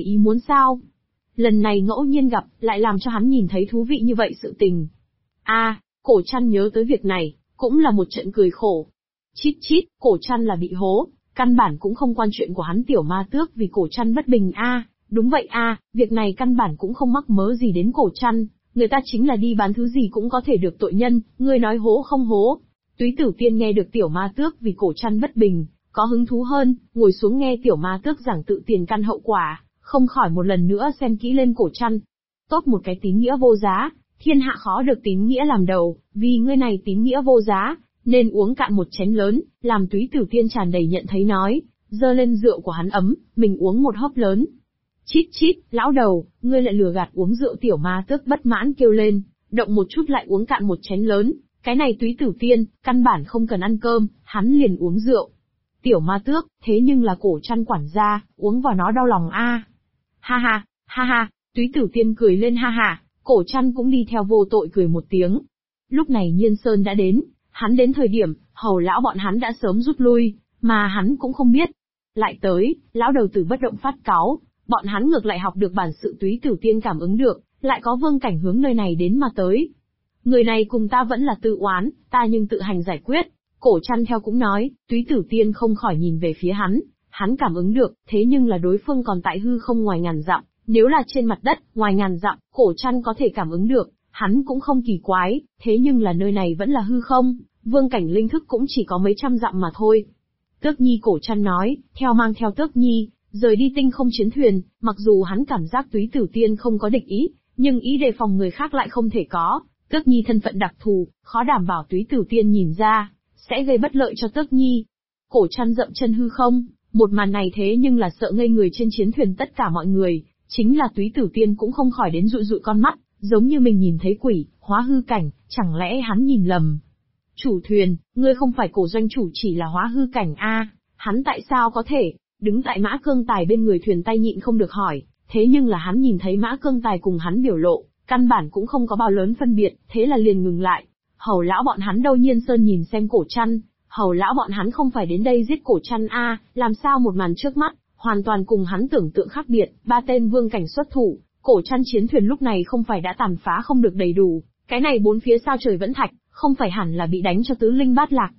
Ý muốn sao? Lần này ngẫu nhiên gặp, lại làm cho hắn nhìn thấy thú vị như vậy sự tình. Cổ Trăn nhớ tới việc này, cũng là một trận cười khổ. Chít chít, Cổ Trăn là bị hố, căn bản cũng không quan chuyện của hắn Tiểu Ma Tước vì Cổ Trăn bất bình đúng vậy việc này căn bản cũng không mắc mớ gì đến Cổ Trăn, người ta chính là đi bán thứ gì cũng có thể được tội nhân, ngươi nói hố không hố. Túy Tử Tiên nghe được Tiểu Ma Tước vì Cổ Trăn bất bình, có hứng thú hơn, ngồi xuống nghe Tiểu Ma Tước giảng tự tiền căn hậu quả, không khỏi một lần nữa xem kỹ lên Cổ Trăn. Tốt một cái tín nghĩa vô giá, thiên hạ khó được tín nghĩa làm đầu, vì ngươi này tín nghĩa vô giá, nên uống cạn một chén lớn, làm Túy Tử Tiên tràn đầy nhận thấy nói, dơ lên rượu của hắn ấm, mình uống một hớp lớn. Chít chít, lão đầu, ngươi lại lừa gạt uống rượu. Tiểu Ma Tước bất mãn kêu lên, động một chút lại uống cạn một chén lớn, cái này Túy Tử Tiên, căn bản không cần ăn cơm, hắn liền uống rượu. Tiểu Ma Tước, thế nhưng là Cổ Trăn quản gia, uống vào nó đau lòng Ha ha, Túy Tử Tiên cười lên ha ha, Cổ Trăn cũng đi theo vô tội cười một tiếng. Lúc này Nhiên Sơn đã đến, hắn đến thời điểm, hầu lão bọn hắn đã sớm rút lui, mà hắn cũng không biết. Lại tới, lão đầu tử bất động phát cáu, bọn hắn ngược lại học được bản sự. Túy Tử Tiên cảm ứng được, lại có Vương Cảnh hướng nơi này đến mà tới. Người này cùng ta vẫn là tự oán, ta nhưng tự hành giải quyết. Cổ Trăn theo cũng nói, Túy Tử Tiên không khỏi nhìn về phía hắn cảm ứng được, thế nhưng là đối phương còn tại hư không ngoài ngàn dặm, nếu là trên mặt đất, ngoài ngàn dặm, Cổ Trăn có thể cảm ứng được, hắn cũng không kỳ quái, thế nhưng là nơi này vẫn là hư không, Vương Cảnh linh thức cũng chỉ có mấy trăm dặm mà thôi. Tước Nhi, Cổ Trăn nói, mang theo Tước Nhi, rời đi tinh không chiến thuyền, mặc dù hắn cảm giác Túy Tử Tiên không có địch ý, nhưng ý đề phòng người khác lại không thể có. Tước Nhi thân phận đặc thù, khó đảm bảo Túy Tử Tiên nhìn ra, sẽ gây bất lợi cho Tước Nhi. Cổ Trăn dậm chân hư không, một màn này thế nhưng là sợ ngây người trên chiến thuyền tất cả mọi người, chính là Túy Tử Tiên cũng không khỏi đến dụi dụi con mắt, giống như mình nhìn thấy quỷ, hóa hư cảnh, chẳng lẽ hắn nhìn lầm. Chủ thuyền, ngươi không phải Cổ doanh chủ chỉ là hóa hư cảnh hắn tại sao có thể, đứng tại Mã Cương Tài bên người thuyền tay nhịn không được hỏi, thế nhưng là hắn nhìn thấy Mã Cương Tài cùng hắn biểu lộ, căn bản cũng không có bao lớn phân biệt, thế là liền ngừng lại. Hầu lão bọn hắn đâu? Nhiên Sơn nhìn xem Cổ Trăn, hầu lão bọn hắn không phải đến đây giết Cổ Trăn làm sao một màn trước mắt, hoàn toàn cùng hắn tưởng tượng khác biệt. 3 tên Vương Cảnh xuất thủ, Cổ Trăn chiến thuyền lúc này không phải đã tàn phá không được đầy đủ, cái này 4 phía sao trời vẫn thạch, không phải hẳn là bị đánh cho tứ linh bát lạc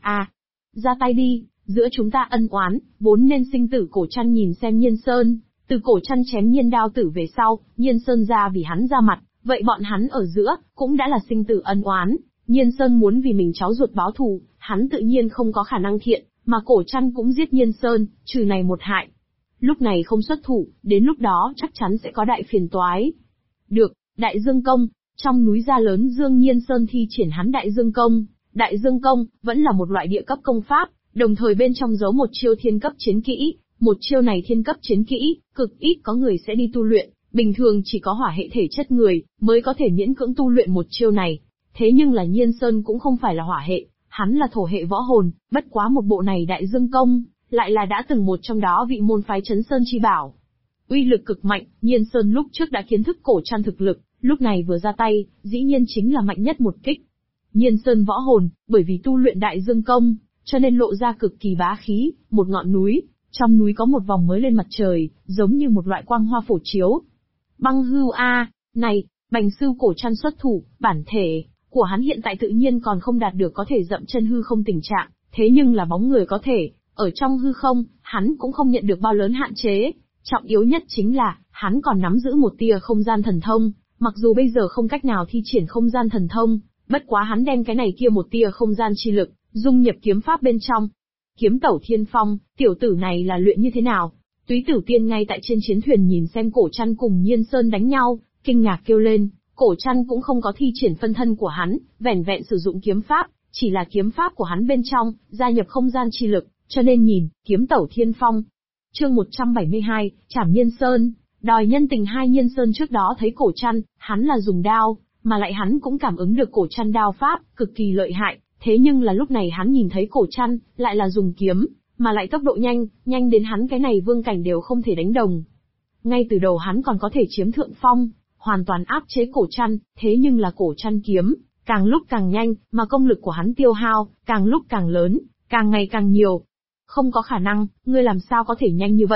ra tay đi, giữa chúng ta ân oán, vốn nên sinh tử. Cổ Trăn nhìn xem Nhiên Sơn, từ Cổ Trăn chém Nhiên Đao Tử về sau, Nhiên Sơn ra vì hắn ra mặt, vậy bọn hắn ở giữa, cũng đã là sinh tử ân oán. Nhiên Sơn muốn vì mình cháu ruột báo thù, hắn tự nhiên không có khả năng thiện, mà Cổ Trăn cũng giết Nhiên Sơn, trừ này một hại. Lúc này không xuất thủ, đến lúc đó chắc chắn sẽ có đại phiền toái. Được, Đại Dương Công, trong núi gia lớn Dương Nhiên Sơn thi triển hắn Đại Dương Công. Đại Dương Công, vẫn là một loại địa cấp công pháp, đồng thời bên trong giấu một chiêu thiên cấp chiến kỹ. Một chiêu này thiên cấp chiến kỹ, cực ít có người sẽ đi tu luyện, bình thường chỉ có hỏa hệ thể chất người, mới có thể miễn cưỡng tu luyện một chiêu này. Thế nhưng là Nhiên Sơn cũng không phải là hỏa hệ, hắn là thổ hệ võ hồn, bất quá một bộ này Đại Dương Công, lại là đã từng một trong đó vị môn phái Chấn Sơn chi bảo. Uy lực cực mạnh, Nhiên Sơn lúc trước đã kiến thức Cổ Trăn thực lực, lúc này vừa ra tay, dĩ nhiên chính là mạnh nhất một kích. Nhiên Sơn võ hồn, bởi vì tu luyện Đại Dương Công, cho nên lộ ra cực kỳ bá khí, một ngọn núi, trong núi có một vòng mới lên mặt trời, giống như một loại quang hoa phổ chiếu. Băng hưu này, Bành sư Cổ Trăn xuất thủ, bản thể của hắn hiện tại tự nhiên còn không đạt được có thể dậm chân hư không tình trạng, thế nhưng là bóng người có thể, ở trong hư không, hắn cũng không nhận được bao lớn hạn chế. Trọng yếu nhất chính là, hắn còn nắm giữ một tia không gian thần thông, mặc dù bây giờ không cách nào thi triển không gian thần thông, bất quá hắn đem cái này kia một tia không gian chi lực, dung nhập kiếm pháp bên trong. Kiếm tẩu thiên phong, tiểu tử này là luyện như thế nào? Túy Tử Tiên ngay tại trên chiến thuyền nhìn xem Cổ Trăn cùng Nhiên Sơn đánh nhau, kinh ngạc kêu lên. Cổ Trăn cũng không có thi triển phân thân của hắn, vẻn vẹn sử dụng kiếm pháp, chỉ là kiếm pháp của hắn bên trong, gia nhập không gian chi lực, cho nên nhìn, kiếm tẩu thiên phong. Chương 172, Trảm Nhiên Sơn, đòi nhân tình. Hai Nhiên Sơn trước đó thấy Cổ Trăn, hắn là dùng đao, mà lại hắn cũng cảm ứng được Cổ Trăn đao pháp, cực kỳ lợi hại, thế nhưng là lúc này hắn nhìn thấy Cổ Trăn, lại là dùng kiếm, mà lại tốc độ nhanh, nhanh đến hắn cái này Vương Cảnh đều không thể đánh đồng. Ngay từ đầu hắn còn có thể chiếm thượng phong, hoàn toàn áp chế Cổ Trăn, thế nhưng là Cổ Trăn kiếm, càng lúc càng nhanh, mà công lực của hắn tiêu hao, càng lúc càng lớn, càng ngày càng nhiều. Không có khả năng, ngươi làm sao có thể nhanh như vậy?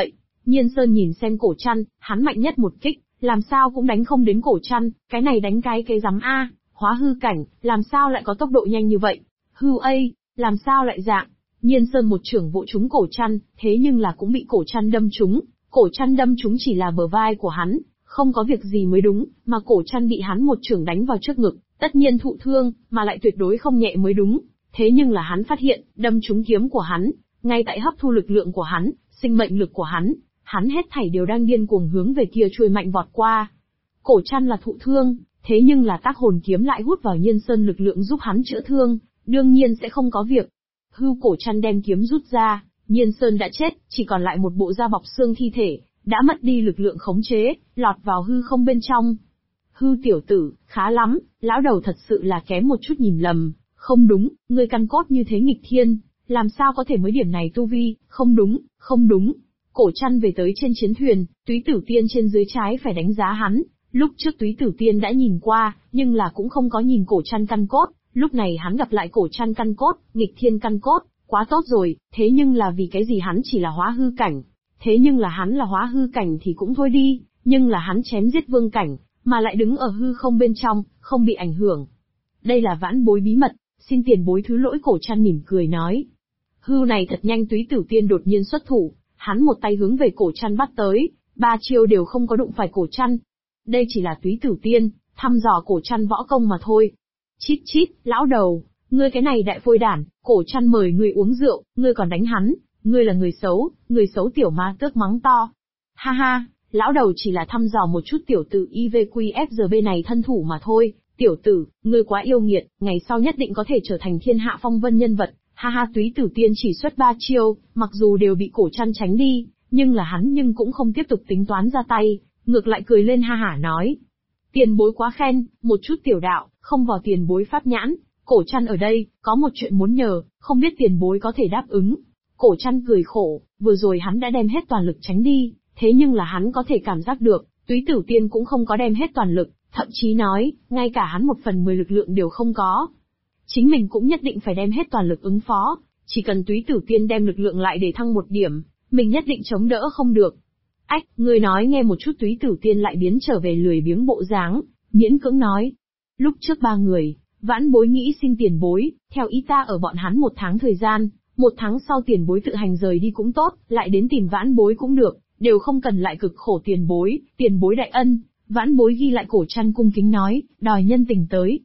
Nhiên Sơn nhìn xem Cổ Trăn, hắn mạnh nhất một kích, làm sao cũng đánh không đến Cổ Trăn, cái này đánh cái rắm a, hóa hư cảnh, làm sao lại có tốc độ nhanh như vậy? Hư ây, làm sao lại dạng? Nhiên Sơn một trưởng vỗ trúng Cổ Trăn, thế nhưng là cũng bị Cổ Trăn đâm trúng. Cổ Trăn đâm trúng chỉ là bờ vai của hắn, không có việc gì mới đúng, mà Cổ Trăn bị hắn một trưởng đánh vào trước ngực, tất nhiên thụ thương, mà lại tuyệt đối không nhẹ mới đúng. Thế nhưng là hắn phát hiện, đâm trúng kiếm của hắn, ngay tại hấp thu lực lượng của hắn, sinh mệnh lực của hắn hết thảy đều đang điên cuồng hướng về kia chui mạnh vọt qua. Cổ Trăn là thụ thương, thế nhưng là tác hồn kiếm lại hút vào Nhiên Sơn lực lượng giúp hắn chữa thương, đương nhiên sẽ không có việc. Hư Cổ Trăn đem kiếm rút ra, Nhiên Sơn đã chết, chỉ còn lại một bộ da bọc xương thi thể, đã mất đi lực lượng khống chế, lọt vào hư không bên trong. Hư tiểu tử, khá lắm, lão đầu thật sự là kém một chút nhìn lầm, không đúng, ngươi căn cốt như thế nghịch thiên, làm sao có thể mới điểm này tu vi, không đúng, không đúng. Cổ Trăn về tới trên chiến thuyền, Túy Tử Tiên trên dưới trái phải đánh giá hắn, lúc trước Túy Tử Tiên đã nhìn qua, nhưng là cũng không có nhìn Cổ Trăn căn cốt, lúc này hắn gặp lại Cổ Trăn căn cốt, nghịch thiên căn cốt, quá tốt rồi, thế nhưng là vì cái gì hắn chỉ là hóa hư cảnh? Thế nhưng là hắn là hóa hư cảnh thì cũng thôi đi, nhưng là hắn chém giết vương cảnh, mà lại đứng ở hư không bên trong, không bị ảnh hưởng. Đây là vãn bối bí mật, xin tiền bối thứ lỗi. Cổ Trăn mỉm cười nói. Hư này thật nhanh. Túy Tử Tiên đột nhiên xuất thủ, hắn một tay hướng về Cổ Trăn bắt tới, 3 chiêu đều không có đụng phải Cổ Trăn. Đây chỉ là Túy Tử Tiên, thăm dò Cổ Trăn võ công mà thôi. Chít chít, lão đầu, ngươi cái này đại phôi đản, Cổ Trăn mời ngươi uống rượu, ngươi còn đánh hắn, ngươi là người xấu. Tiểu Ma Tước mắng to. Ha ha, lão đầu chỉ là thăm dò một chút tiểu tử IVQFGB này thân thủ mà thôi, tiểu tử, ngươi quá yêu nghiệt, ngày sau nhất định có thể trở thành thiên hạ phong vân nhân vật. Ha ha. Túy Tử Tiên chỉ xuất 3 chiêu, mặc dù đều bị Cổ Trăn tránh đi, nhưng là hắn cũng không tiếp tục tính toán ra tay, ngược lại cười lên ha hả nói. Tiền bối quá khen, một chút tiểu đạo, không vào tiền bối pháp nhãn, Cổ Trăn ở đây, có một chuyện muốn nhờ, không biết tiền bối có thể đáp ứng. Cổ Trăn cười khổ, vừa rồi hắn đã đem hết toàn lực tránh đi, thế nhưng là hắn có thể cảm giác được, Túy Tử Tiên cũng không có đem hết toàn lực, thậm chí nói, ngay cả hắn 1/10 lực lượng đều không có. Chính mình cũng nhất định phải đem hết toàn lực ứng phó, chỉ cần Túy Tử Tiên đem lực lượng lại để thăng 1 điểm, mình nhất định chống đỡ không được. Ách, ngươi nói nghe một chút. Túy Tử Tiên lại biến trở về lười biếng bộ dáng, miễn cưỡng nói. Lúc trước 3 người, vãn bối nghĩ xin tiền bối, theo ý ta ở bọn hắn 1 tháng thời gian, 1 tháng sau tiền bối tự hành rời đi cũng tốt, lại đến tìm vãn bối cũng được, đều không cần lại cực khổ tiền bối đại ân. Vãn bối ghi lại. Cổ Trăn cung kính nói, đòi nhân tình tới.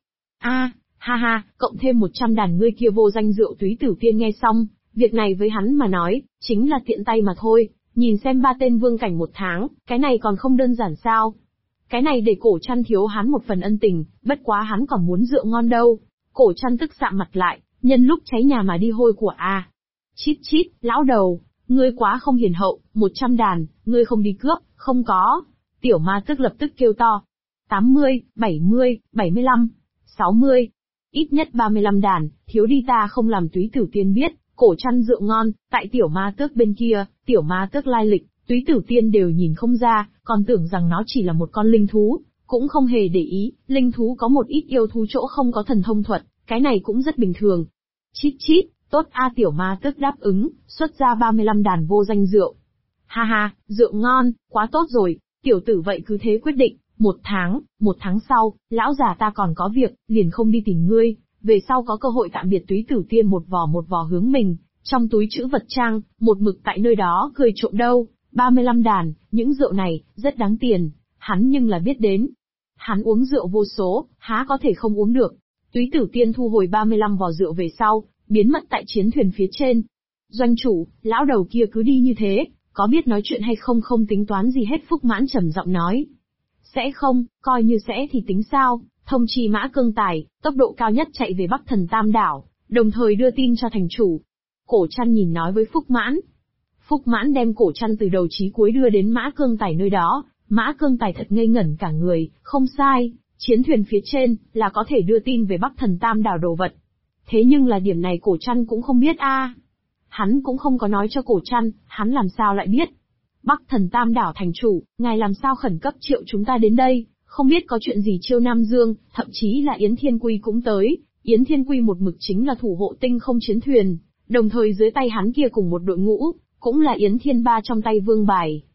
Ha ha, cộng thêm 100 đàn ngươi kia vô danh rượu. Túy Tử Tiên nghe xong, việc này với hắn mà nói, chính là tiện tay mà thôi, nhìn xem 3 tên vương cảnh 1 tháng, cái này còn không đơn giản sao? Cái này để Cổ Trăn thiếu hắn một phần ân tình, bất quá hắn còn muốn rượu ngon đâu. Cổ Trăn tức sạm mặt lại, nhân lúc cháy nhà mà đi hôi của a. Chít chít, lão đầu, ngươi quá không hiền hậu, 100 đàn, ngươi không đi cướp, không có. Tiểu Ma Tước lập tức kêu to. 80, 70, 75, 60, ít nhất 35 đàn, thiếu đi ta không làm. Túy Tử Tiên biết, Cổ Trăn rượu ngon, tại Tiểu Ma Tước bên kia, Tiểu Ma Tước lai lịch, Túy Tử Tiên đều nhìn không ra, còn tưởng rằng nó chỉ là một con linh thú, cũng không hề để ý, linh thú có một ít yêu thú chỗ không có thần thông thuật, cái này cũng rất bình thường. Chít chít, tốt a. Tiểu Ma Tước đáp ứng, xuất ra 35 đàn vô danh rượu. Ha ha, rượu ngon, quá tốt rồi, tiểu tử vậy cứ thế quyết định, 1 tháng sau, lão già ta còn có việc, liền không đi tìm ngươi, về sau có cơ hội tạm biệt. Túy Tử Tiên một vò hướng mình, trong túi trữ vật trang, một mực tại nơi đó cười trộm đâu, 35 đàn, những rượu này, rất đáng tiền, hắn nhưng là biết đến. Hắn uống rượu vô số, há có thể không uống được. Túy Tử Tiên thu hồi 35 vò rượu về sau, biến mất tại chiến thuyền phía trên. Doanh chủ, lão đầu kia cứ đi như thế, có biết nói chuyện hay không? Không tính toán gì hết. Phúc Mãn trầm giọng nói. Sẽ không, coi như sẽ thì tính sao, thông chi Mã Cương Tài, tốc độ cao nhất chạy về Bắc Thần Tam Đảo, đồng thời đưa tin cho thành chủ. Cổ Trăn nhìn nói với Phúc Mãn. Phúc Mãn đem Cổ Trăn từ đầu chí cuối đưa đến Mã Cương Tài nơi đó, Mã Cương Tài thật ngây ngẩn cả người, không sai, chiến thuyền phía trên, là có thể đưa tin về Bắc Thần Tam Đảo đồ vật. Thế nhưng là điểm này Cổ Trăn cũng không biết a. Hắn cũng không có nói cho Cổ Trăn, hắn làm sao lại biết. Bắc Thần Tam Đảo thành chủ, ngài làm sao khẩn cấp triệu chúng ta đến đây, không biết có chuyện gì? Chiêu Nam Dương, thậm chí là Yến Thiên Quy cũng tới. Yến Thiên Quy một mực chính là thủ hộ tinh không chiến thuyền, đồng thời dưới tay hắn kia cùng một đội ngũ, cũng là Yến Thiên Ba trong tay vương bài.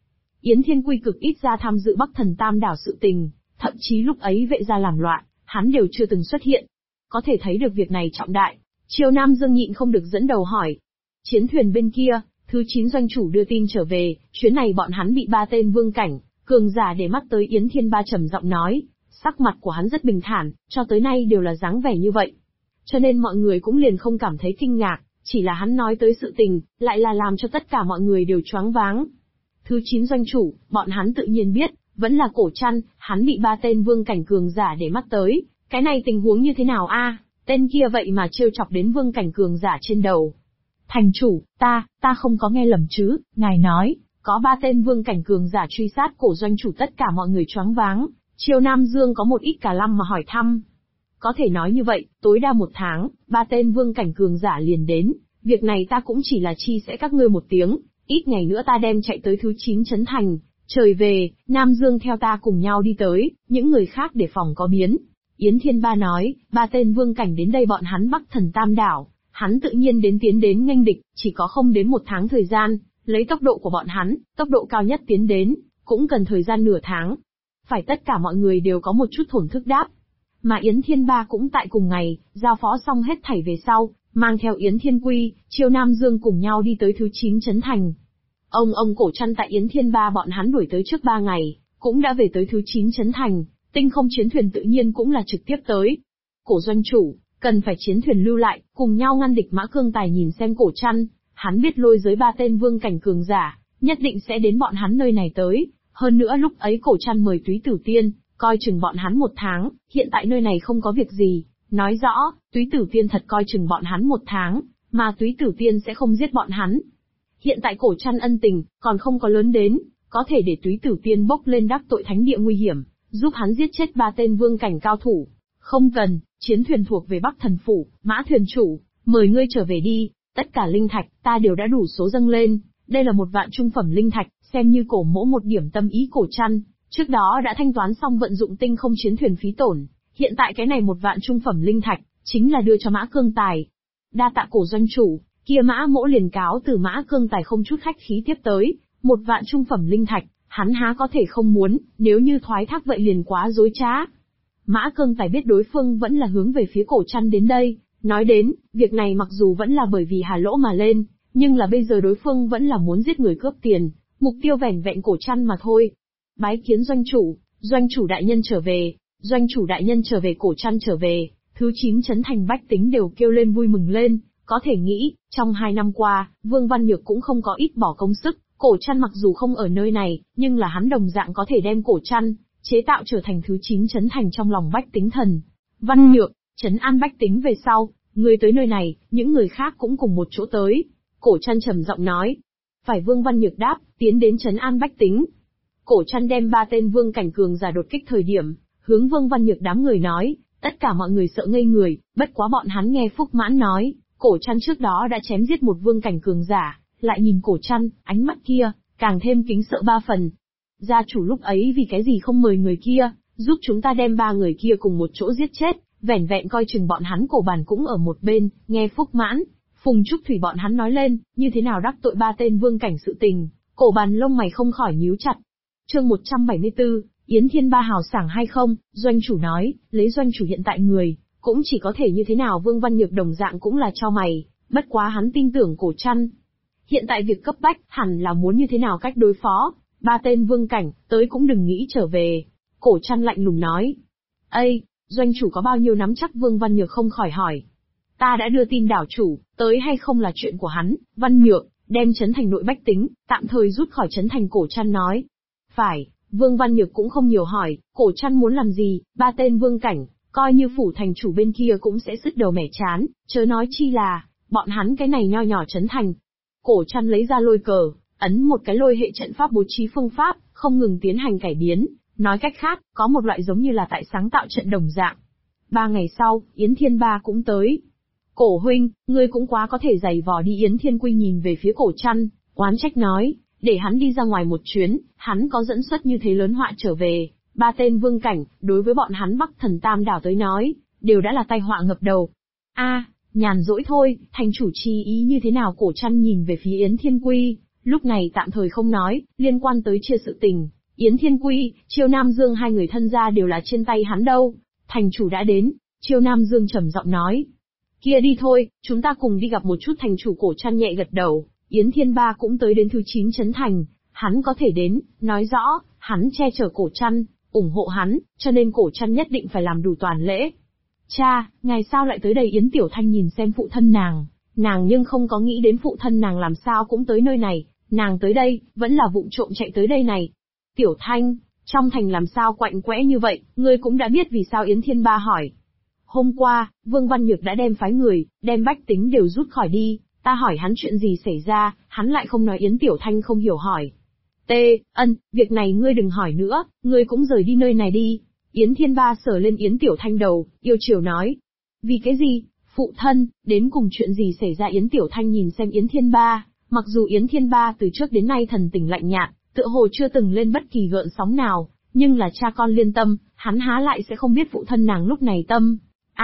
Yến Thiên Quy cực ít ra tham dự Bắc Thần Tam đảo sự tình, thậm chí lúc ấy vệ gia làm loạn, hắn đều chưa từng xuất hiện. Có thể thấy được việc này trọng đại. Triều Nam Dương nhịn không được dẫn đầu hỏi. Chiến thuyền bên kia, thứ 9 doanh chủ đưa tin trở về, chuyến này bọn hắn bị 3 tên vương cảnh, cường giả để mắt tới. Yến Thiên Ba trầm giọng nói, sắc mặt của hắn rất bình thản, cho tới nay đều là dáng vẻ như vậy. Cho nên mọi người cũng liền không cảm thấy kinh ngạc, chỉ là hắn nói tới sự tình, lại là làm cho tất cả mọi người đều choáng váng. Thứ 9 doanh chủ, bọn hắn tự nhiên biết, vẫn là Cổ Trăn, hắn bị 3 tên vương cảnh cường giả để mắt tới, cái này tình huống như thế nào a? Tên kia vậy mà trêu chọc đến vương cảnh cường giả trên đầu. Thành chủ, ta không có nghe lầm chứ, ngài nói, có 3 tên vương cảnh cường giả truy sát Cổ doanh chủ. Tất cả mọi người choáng váng, Triều Nam Dương có một ít cả lăm mà hỏi thăm. Có thể nói như vậy, tối đa 1 tháng, 3 tên vương cảnh cường giả liền đến, việc này ta cũng chỉ là chi sẽ các ngươi một tiếng, ít ngày nữa ta đem chạy tới thứ 9 trấn thành, trời về, Nam Dương theo ta cùng nhau đi tới, những người khác để phòng có biến. Yến Thiên Ba nói, 3 tên vương cảnh đến đây bọn hắn Bắc Thần Tam đảo, hắn tự nhiên tiến đến nghênh địch, chỉ có không đến 1 tháng thời gian, lấy tốc độ của bọn hắn, tốc độ cao nhất tiến đến, cũng cần thời gian nửa tháng. Phải tất cả mọi người đều có một chút thổn thức đáp. Mà Yến Thiên Ba cũng tại cùng ngày, giao phó xong hết thảy về sau, mang theo Yến Thiên Quy, Triều Nam Dương cùng nhau đi tới thứ 9 trấn thành. Ông Cổ Trăn tại Yến Thiên Ba bọn hắn đuổi tới trước 3 ngày, cũng đã về tới thứ 9 trấn thành, tinh không chiến thuyền tự nhiên cũng là trực tiếp tới. Cổ doanh chủ, cần phải chiến thuyền lưu lại, cùng nhau ngăn địch. Mã Cương Tài nhìn xem Cổ Trăn, hắn biết lôi giới 3 tên vương cảnh cường giả, nhất định sẽ đến bọn hắn nơi này tới, hơn nữa lúc ấy Cổ Trăn mời Túy Tử Tiên, coi chừng bọn hắn 1 tháng, hiện tại nơi này không có việc gì, nói rõ, Túy Tử Tiên thật coi chừng bọn hắn 1 tháng, mà Túy Tử Tiên sẽ không giết bọn hắn. Hiện tại Cổ Trăn ân tình, còn không có lớn đến, có thể để Túy Tử Tiên bốc lên đắc tội thánh địa nguy hiểm, giúp hắn giết chết 3 tên vương cảnh cao thủ. Không cần, chiến thuyền thuộc về Bắc Thần Phủ, Mã thuyền chủ, mời ngươi trở về đi, tất cả linh thạch, ta đều đã đủ số dâng lên, đây là 1 vạn trung phẩm linh thạch, xem như cổ mỗ một điểm tâm ý. Cổ Trăn, trước đó đã thanh toán xong vận dụng tinh không chiến thuyền phí tổn, hiện tại cái này 1 vạn trung phẩm linh thạch, chính là đưa cho Mã Cương Tài. Đa tạ Cổ doanh chủ, kia Mã mỗ liền cáo từ. Mã Cương Tài không chút khách khí tiếp tới, 1 vạn trung phẩm linh thạch, hắn há có thể không muốn, nếu như thoái thác vậy liền quá dối trá. Mã Cương Tài biết đối phương vẫn là hướng về phía Cổ Trăn đến đây, nói đến, việc này mặc dù vẫn là bởi vì Hà Lỗ mà lên, nhưng là bây giờ đối phương vẫn là muốn giết người cướp tiền, mục tiêu vẻn vẹn Cổ Trăn mà thôi. Bái kiến doanh chủ đại nhân trở về, doanh chủ đại nhân trở về. Cổ Trăn trở về, thứ 9 trấn thành bách tính đều kêu lên vui mừng lên, có thể nghĩ, trong 2 năm qua, Vương Văn Nhược cũng không có ít bỏ công sức, Cổ Trăn mặc dù không ở nơi này, nhưng là hắn đồng dạng có thể đem Cổ Trăn chế tạo trở thành thứ 9 trấn thành trong lòng bách tính thần. Văn Nhược, trấn an bách tính về sau, người tới nơi này, những người khác cũng cùng một chỗ tới. Cổ Trăn trầm giọng nói. Phải. Vương Văn Nhược đáp, tiến đến trấn an bách tính. Cổ Trăn đem 3 tên vương cảnh cường giả đột kích thời điểm, hướng Vương Văn Nhược đám người nói, tất cả mọi người sợ ngây người, bất quá bọn hắn nghe Phúc Mãn nói, Cổ Trăn trước đó đã chém giết 1 vương cảnh cường giả, lại nhìn Cổ Trăn, ánh mắt kia, càng thêm kính sợ 3 phần. Gia chủ lúc ấy vì cái gì không mời người kia, giúp chúng ta đem 3 người kia cùng một chỗ giết chết, vẻn vẹn coi chừng bọn hắn. Cổ Bàn cũng ở một bên, nghe Phúc Mãn, Phùng Trúc Thủy bọn hắn nói lên, như thế nào đắc tội 3 tên vương cảnh sự tình, Cổ Bàn lông mày không khỏi nhíu chặt. Chương 174, Yến Thiên Ba hào sảng hay không? Doanh chủ nói, lấy doanh chủ hiện tại người, cũng chỉ có thể như thế nào. Vương Văn Nhược đồng dạng cũng là cho mày, bất quá hắn tin tưởng Cổ Trăn. Hiện tại việc cấp bách, hẳn là muốn như thế nào cách đối phó, 3 tên vương cảnh, tới cũng đừng nghĩ trở về. Cổ Trăn lạnh lùng nói. Ây, doanh chủ có bao nhiêu nắm chắc? Vương Văn Nhược không khỏi hỏi. Ta đã đưa tin đảo chủ, tới hay không là chuyện của hắn. Văn Nhược, đem trấn thành nội bách tính, tạm thời rút khỏi trấn thành. Cổ Trăn nói. Phải. Vương Văn Nhược cũng không nhiều hỏi, Cổ Trăn muốn làm gì, 3 tên vương cảnh, coi như phủ thành chủ bên kia cũng sẽ sứt đầu mẻ chán, chớ nói chi là, bọn hắn cái này nho nhỏ trấn thành. Cổ Trăn lấy ra lôi cờ, ấn một cái lôi hệ trận pháp bố trí phương pháp, không ngừng tiến hành cải biến, nói cách khác, có một loại giống như là tại sáng tạo trận đồng dạng. 3 ngày sau, Yến Thiên Ba cũng tới. Cổ huynh, ngươi cũng quá có thể giày vò đi. Yến Thiên Quy nhìn về phía Cổ Trăn, oán trách nói, để hắn đi ra ngoài một chuyến, hắn có dẫn xuất như thế lớn họa trở về, 3 tên vương cảnh, đối với bọn hắn Bắc Thần Tam đảo tới nói, đều đã là tai họa ngập đầu. Nhàn rỗi thôi, thành chủ chi ý như thế nào? Cổ Trăn nhìn về phía Yến Thiên Quy, lúc này tạm thời không nói, liên quan tới chia sự tình. Yến Thiên Quy, Chiêu Nam Dương hai người thân gia đều là trên tay hắn đâu. Thành chủ đã đến, Chiêu Nam Dương trầm giọng nói. Kia đi thôi, chúng ta cùng đi gặp một chút thành chủ. Cổ Trăn nhẹ gật đầu, Yến Thiên Ba cũng tới đến thứ 9 trấn thành, hắn có thể đến, nói rõ, hắn che chở Cổ Trăn, ủng hộ hắn, cho nên Cổ Trăn nhất định phải làm đủ toàn lễ. Cha, ngài sao lại tới đây? Yến Tiểu Thanh nhìn xem phụ thân nàng nhưng không có nghĩ đến phụ thân nàng làm sao cũng tới nơi này, nàng tới đây, vẫn là vụng trộm chạy tới đây này. Tiểu Thanh, trong thành làm sao quạnh quẽ như vậy, ngươi cũng đã biết vì sao? Yến Thiên Ba hỏi. Hôm qua, Vương Văn Nhược đã đem phái người, đem bách tính đều rút khỏi đi, ta hỏi hắn chuyện gì xảy ra, hắn lại không nói. Yến Tiểu Thanh không hiểu hỏi. Việc này ngươi đừng hỏi nữa, ngươi cũng rời đi nơi này đi. Yến Thiên Ba sờ lên Yến Tiểu Thanh đầu, yêu chiều nói. Vì cái gì? Phụ thân, đến cùng chuyện gì xảy ra? Yến Tiểu Thanh nhìn xem Yến Thiên Ba, mặc dù Yến Thiên Ba từ trước đến nay thần tình lạnh nhạt, tựa hồ chưa từng lên bất kỳ gợn sóng nào, nhưng là cha con liên tâm, hắn há lại sẽ không biết phụ thân nàng lúc này tâm.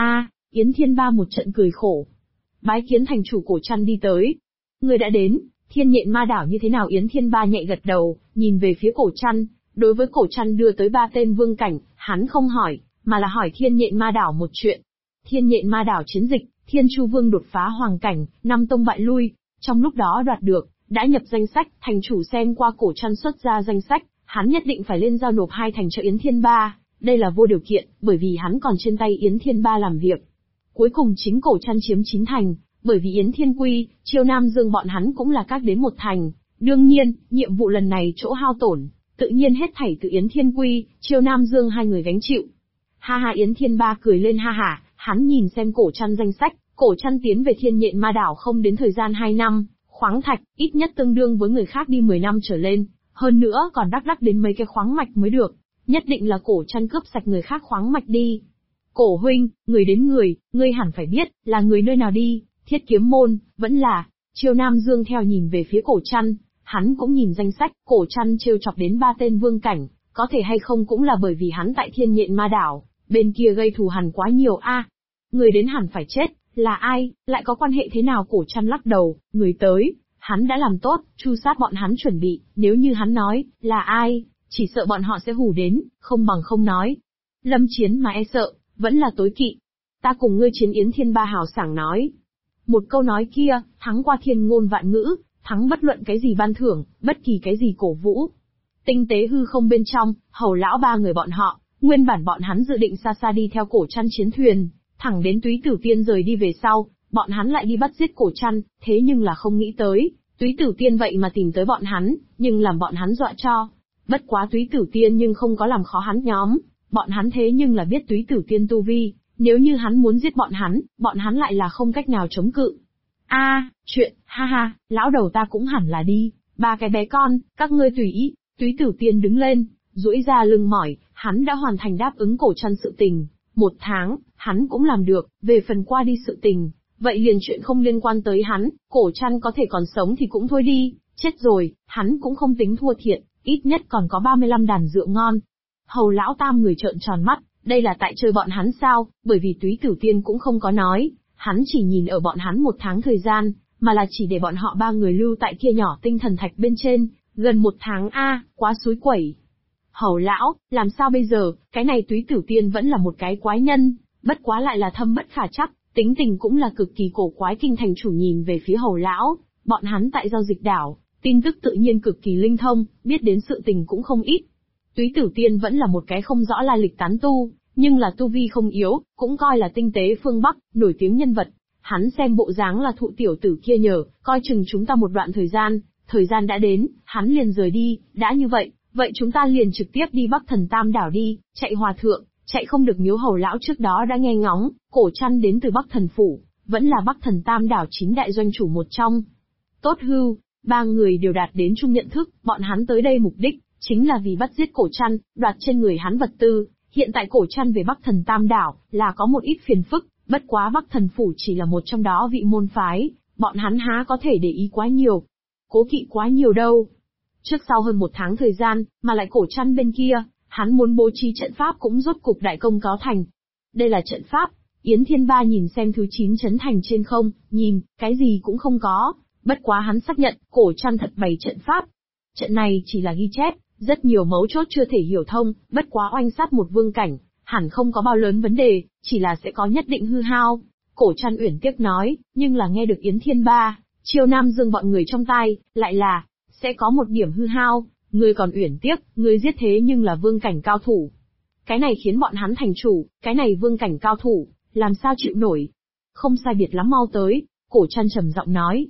Yến Thiên Ba một trận cười khổ. Bái kiến thành chủ. Cổ Trăn đi tới. Người đã đến, Thiên Nhện Ma đảo như thế nào? Yến Thiên Ba nhẹ gật đầu, nhìn về phía Cổ Trăn. Đối với Cổ Trăn đưa tới 3 tên vương cảnh, hắn không hỏi, mà là hỏi Thiên Nhện Ma đảo một chuyện. Thiên Nhện Ma đảo chiến dịch, Thiên Chu Vương đột phá hoàng cảnh, 5 tông bại lui, trong lúc đó đoạt được, đã nhập danh sách. Thành chủ xem qua Cổ Trăn xuất ra danh sách, hắn nhất định phải lên giao nộp 2 thành cho Yến Thiên Ba, đây là vô điều kiện, bởi vì hắn còn trên tay Yến Thiên Ba làm việc. Cuối cùng chính Cổ Trăn chiếm 9 thành, bởi vì Yến Thiên Quy, Chiêu Nam Dương bọn hắn cũng là các đến 1 thành. Đương nhiên, nhiệm vụ lần này chỗ hao tổn, tự nhiên hết thảy từ Yến Thiên Quy, Chiêu Nam Dương hai người gánh chịu. Ha ha. Yến Thiên Ba cười lên ha hả, hắn nhìn xem Cổ Trăn danh sách. Cổ Trăn tiến về Thiên Nhện Ma đảo không đến thời gian 2 năm, khoáng thạch, ít nhất tương đương với người khác đi 10 năm trở lên, hơn nữa còn đắc đến mấy cái khoáng mạch mới được. Nhất định là Cổ Trăn cướp sạch người khác khoáng mạch đi. Cổ huynh, người đến người, ngươi hẳn phải biết, là người nơi nào đi? Thiết Kiếm môn, vẫn là. Chiêu Nam Dương theo nhìn về phía Cổ Trăn, hắn cũng nhìn danh sách. Cổ Trăn trêu chọc đến 3 tên vương cảnh, có thể hay không cũng là bởi vì hắn tại Thiên Nhện Ma đảo, bên kia gây thù hằn quá nhiều người đến hẳn phải chết, là ai, lại có quan hệ thế nào? Cổ Trăn lắc đầu, người tới, hắn đã làm tốt, chu sát bọn hắn chuẩn bị, nếu như hắn nói, là ai, chỉ sợ bọn họ sẽ hù đến, không bằng không nói. Lâm chiến mà e sợ, vẫn là tối kỵ. Ta cùng ngươi chiến. Yến Thiên Ba hào sảng nói. Một câu nói kia, thắng qua thiên ngôn vạn ngữ, thắng bất luận cái gì ban thưởng, bất kỳ cái gì cổ vũ. Tinh tế hư không bên trong, Hầu lão 3 người bọn họ, nguyên bản bọn hắn dự định xa xa đi theo Cổ Trăn chiến thuyền, thẳng đến Túy Tử Tiên rời đi về sau, bọn hắn lại đi bắt giết Cổ Trăn, thế nhưng là không nghĩ tới, Túy Tử Tiên vậy mà tìm tới bọn hắn, nhưng làm bọn hắn dọa cho. Bất quá Túy Tử Tiên nhưng không có làm khó hắn nhóm, bọn hắn thế nhưng là biết Túy Tử Tiên tu vi, nếu như hắn muốn giết bọn hắn lại là không cách nào chống cự. Chuyện, ha ha, lão đầu ta cũng hẳn là đi, 3 cái bé con, các ngươi tùy ý. Túy Tử Tiên đứng lên, duỗi ra lưng mỏi, hắn đã hoàn thành đáp ứng Cổ Trăn sự tình, 1 tháng, hắn cũng làm được, về phần qua đi sự tình, vậy liền chuyện không liên quan tới hắn. Cổ Trăn có thể còn sống thì cũng thôi đi, chết rồi, hắn cũng không tính thua thiệt, ít nhất còn có 35 đàn rượu ngon. Hầu lão 3 người trợn tròn mắt, đây là tại chơi bọn hắn sao? Bởi vì Túy Tử Tiên cũng không có nói, hắn chỉ nhìn ở bọn hắn 1 tháng thời gian, mà là chỉ để bọn họ 3 người lưu tại kia nhỏ tinh thần thạch bên trên, gần 1 tháng quá xúi quẩy. Hầu lão, làm sao bây giờ? Cái này Túy Tử Tiên vẫn là một cái quái nhân, bất quá lại là thâm bất khả trắc, tính tình cũng là cực kỳ cổ quái. Kinh thành chủ nhìn về phía Hầu lão, bọn hắn tại giao dịch đảo, tin tức tự nhiên cực kỳ linh thông, biết đến sự tình cũng không ít. Túy Tử Tiên vẫn là một cái không rõ lai lịch tán tu, nhưng là tu vi không yếu, cũng coi là tinh tế phương Bắc, nổi tiếng nhân vật. Hắn xem bộ dáng là thụ tiểu tử kia nhờ, coi chừng chúng ta một đoạn thời gian đã đến, hắn liền rời đi. Đã như vậy, vậy chúng ta liền trực tiếp đi Bắc Thần Tam đảo đi. Chạy hòa thượng, chạy không được. Miếu Hầu lão trước đó đã nghe ngóng, Cổ Trăn đến từ Bắc Thần phủ, vẫn là Bắc Thần Tam đảo 9 đại doanh chủ một trong. Tốt hưu, 3 người đều đạt đến chung nhận thức, bọn hắn tới đây mục đích chính là vì bắt giết Cổ Trăn, đoạt trên người hắn vật tư. Hiện tại Cổ Trăn về Bắc Thần Tam đảo là có một ít phiền phức, bất quá Bắc Thần phủ chỉ là một trong đó vị môn phái, bọn hắn há có thể để ý quá nhiều, cố kỵ quá nhiều đâu. Trước sau hơn 1 tháng thời gian, mà lại Cổ Trăn bên kia, hắn muốn bố trí trận pháp cũng rốt cục đại công cáo thành. Đây là trận pháp. Yến Thiên Ba nhìn xem thứ 9 trấn thành trên không, nhìn, cái gì cũng không có, Bất quá hắn xác nhận, cổ trăn thật bày trận pháp. Trận này chỉ là ghi chép, rất nhiều mấu chốt chưa thể hiểu thông, bất quá oanh sát một vương cảnh, hẳn không có bao lớn vấn đề, chỉ là sẽ có nhất định hư hao. Cổ trăn uyển tiếc nói, nhưng là nghe được Yến Thiên Ba, Chiêu Nam Dương bọn người trong tai, lại là, sẽ có một điểm hư hao, ngươi còn uyển tiếc, ngươi giết thế nhưng là vương cảnh cao thủ. Cái này khiến bọn hắn thành chủ, cái này vương cảnh cao thủ, làm sao chịu nổi. Không sai biệt lắm mau tới, cổ trăn trầm giọng nói.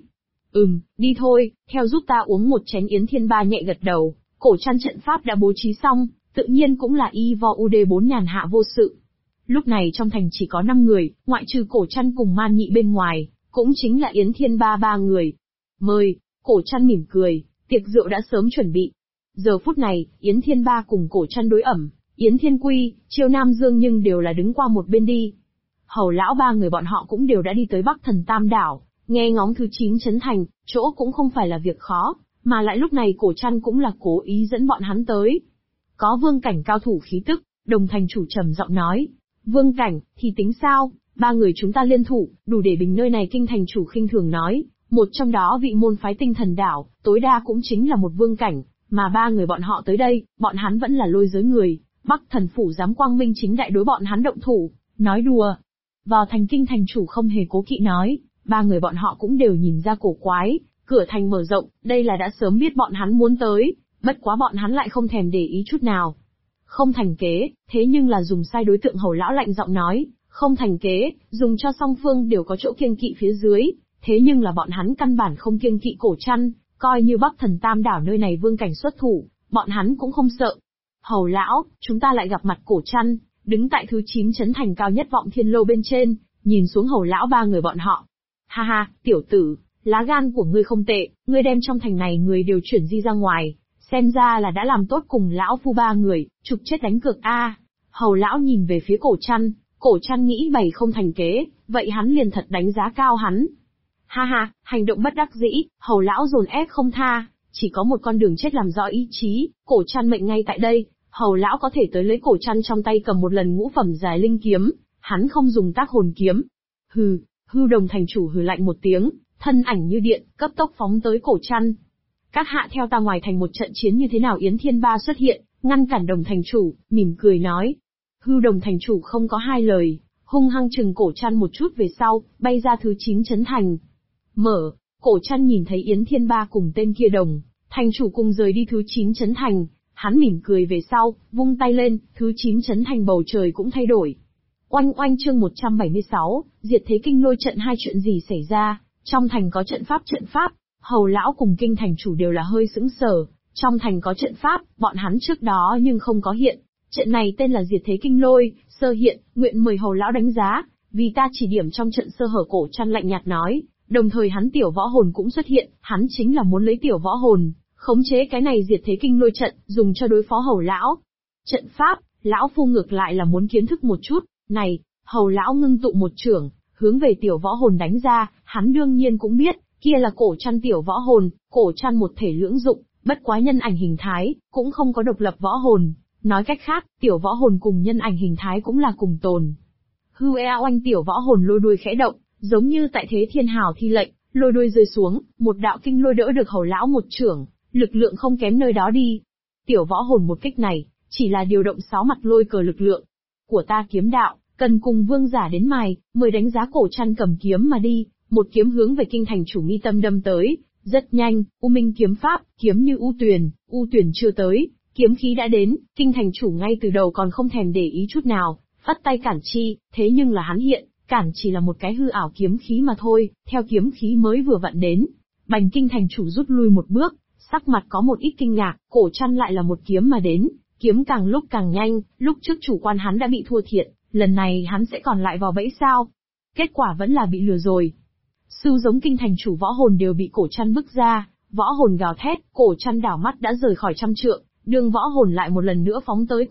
Đi thôi, theo giúp ta uống một chén. Yến Thiên Ba nhẹ gật đầu, cổ trăn trận pháp đã bố trí xong, tự nhiên cũng là y vo UD4 nhàn hạ vô sự. Lúc này trong thành chỉ có 5 người, ngoại trừ cổ trăn cùng Man Nhị bên ngoài, cũng chính là Yến Thiên Ba 3 người. Mời, cổ trăn mỉm cười, tiệc rượu đã sớm chuẩn bị. Giờ phút này, Yến Thiên Ba cùng cổ trăn đối ẩm, Yến Thiên Quy, Chiêu Nam Dương nhưng đều là đứng qua một bên đi. Hầu lão 3 người bọn họ cũng đều đã đi tới Bắc Thần Tam Đảo, nghe ngóng thứ 9 trấn thành, chỗ cũng không phải là việc khó, mà lại lúc này cổ trăn cũng là cố ý dẫn bọn hắn tới. Có vương cảnh cao thủ khí tức, Đồng thành chủ trầm giọng nói. Vương cảnh, thì tính sao, 3 người chúng ta liên thủ, đủ để bình nơi này. Kinh thành chủ khinh thường nói, một trong đó vị môn phái Tinh Thần Đảo, tối đa cũng chính là một vương cảnh, mà 3 người bọn họ tới đây, bọn hắn vẫn là lôi giới người, Bắc Thần phủ dám quang minh chính đại đối bọn hắn động thủ, nói đùa. Vào thành kinh thành chủ không hề cố kỵ nói, 3 người bọn họ cũng đều nhìn ra cổ quái, cửa thành mở rộng, đây là đã sớm biết bọn hắn muốn tới, bất quá bọn hắn lại không thèm để ý chút nào. Không thành kế, thế nhưng là dùng sai đối tượng. Hầu lão lạnh giọng nói, không thành kế, dùng cho song phương đều có chỗ kiêng kỵ phía dưới, thế nhưng là bọn hắn căn bản không kiêng kỵ cổ trăn, coi như Bắc Thần Tam Đảo nơi này vương cảnh xuất thủ, bọn hắn cũng không sợ. Hầu lão, chúng ta lại gặp mặt cổ trăn, đứng tại thứ 9 trấn thành cao nhất Vọng Thiên Lô bên trên, nhìn xuống hầu lão 3 người bọn họ. Ha ha, tiểu tử, lá gan của ngươi không tệ, ngươi đem trong thành này người đều chuyển di ra ngoài, xem ra là đã làm tốt cùng lão phu 3 người, trục chết đánh cược a. Hầu lão nhìn về phía cổ trăn nghĩ bày không thành kế, vậy hắn liền thật đánh giá cao hắn. Ha ha, hành động bất đắc dĩ, hầu lão dồn ép không tha, chỉ có một con đường chết làm rõ ý chí, cổ trăn mệnh ngay tại đây, hầu lão có thể tới lấy. Cổ trăn trong tay cầm một lần ngũ phẩm dài linh kiếm, hắn không dùng tác hồn kiếm. Hừ, Đồng thành chủ hừ lạnh một tiếng, thân ảnh như điện, cấp tốc phóng tới cổ trăn. Các hạ theo ta ngoài thành một trận chiến như thế nào? Yến Thiên Ba xuất hiện, ngăn cản Đồng thành chủ, mỉm cười nói. Đồng thành chủ không có hai lời, hung hăng chừng cổ trăn một chút về sau, bay ra thứ 9 trấn thành. Cổ trăn nhìn thấy Yến Thiên Ba cùng tên kia Đồng thành chủ cùng rời đi thứ 9 trấn thành, hắn mỉm cười về sau, vung tay lên, thứ 9 trấn thành bầu trời cũng thay đổi. Oanh oanh. Chương 176, diệt thế kinh lôi trận. Hai chuyện gì xảy ra? Trong thành có trận pháp, hầu lão cùng kinh thành chủ đều là hơi sững sờ. Trong thành có trận pháp, bọn hắn trước đó nhưng không có hiện. Trận này tên là diệt thế kinh lôi, sơ hiện, nguyện mời hầu lão đánh giá, vì ta chỉ điểm trong trận sơ hở. Cổ trăn lạnh nhạt nói, đồng thời hắn tiểu võ hồn cũng xuất hiện, hắn chính là muốn lấy tiểu võ hồn, khống chế cái này diệt thế kinh lôi trận, dùng cho đối phó hầu lão. Trận pháp, lão phu ngược lại là muốn kiến thức một chút. Này, hầu lão ngưng tụ một chưởng, hướng về tiểu võ hồn đánh ra, hắn đương nhiên cũng biết, kia là cổ trăn tiểu võ hồn, cổ trăn một thể lưỡng dụng, bất quá nhân ảnh hình thái, cũng không có độc lập võ hồn. Nói cách khác, tiểu võ hồn cùng nhân ảnh hình thái cũng là cùng tồn. Hư eo oanh. Tiểu võ hồn lôi đuôi khẽ động, giống như tại thế thiên hào thi lệnh, lôi đuôi rơi xuống, một đạo kinh lôi đỡ được hầu lão một chưởng, lực lượng không kém nơi đó đi. Tiểu võ hồn một kích này, chỉ là điều động 6 mặt lôi cờ lực lượng của ta kiếm đạo, cần cùng vương giả đến mài, mời đánh giá. Cổ trăn cầm kiếm mà đi, một kiếm hướng về kinh thành chủ mi tâm đâm tới, rất nhanh. U minh kiếm pháp, kiếm như u tuyền chưa tới, kiếm khí đã đến, kinh thành chủ ngay từ đầu còn không thèm để ý chút nào, phất tay cản chi, thế nhưng là hắn hiện, cản chỉ là một cái hư ảo kiếm khí mà thôi, theo kiếm khí mới vừa vặn đến, bành kinh thành chủ rút lui một bước, sắc mặt có một ít kinh ngạc. Cổ trăn lại là một kiếm mà đến, kiếm càng lúc càng nhanh, lúc trước chủ quan hắn đã bị thua thiệt, lần này hắn sẽ còn lại vào bẫy sao? Kết quả vẫn là bị lừa rồi. Sư giống kinh thành chủ võ hồn đều bị cổ trăn bức ra, võ hồn gào thét, cổ trăn đảo mắt đã rời khỏi 100 trượng, đường võ hồn lại một lần nữa phóng tới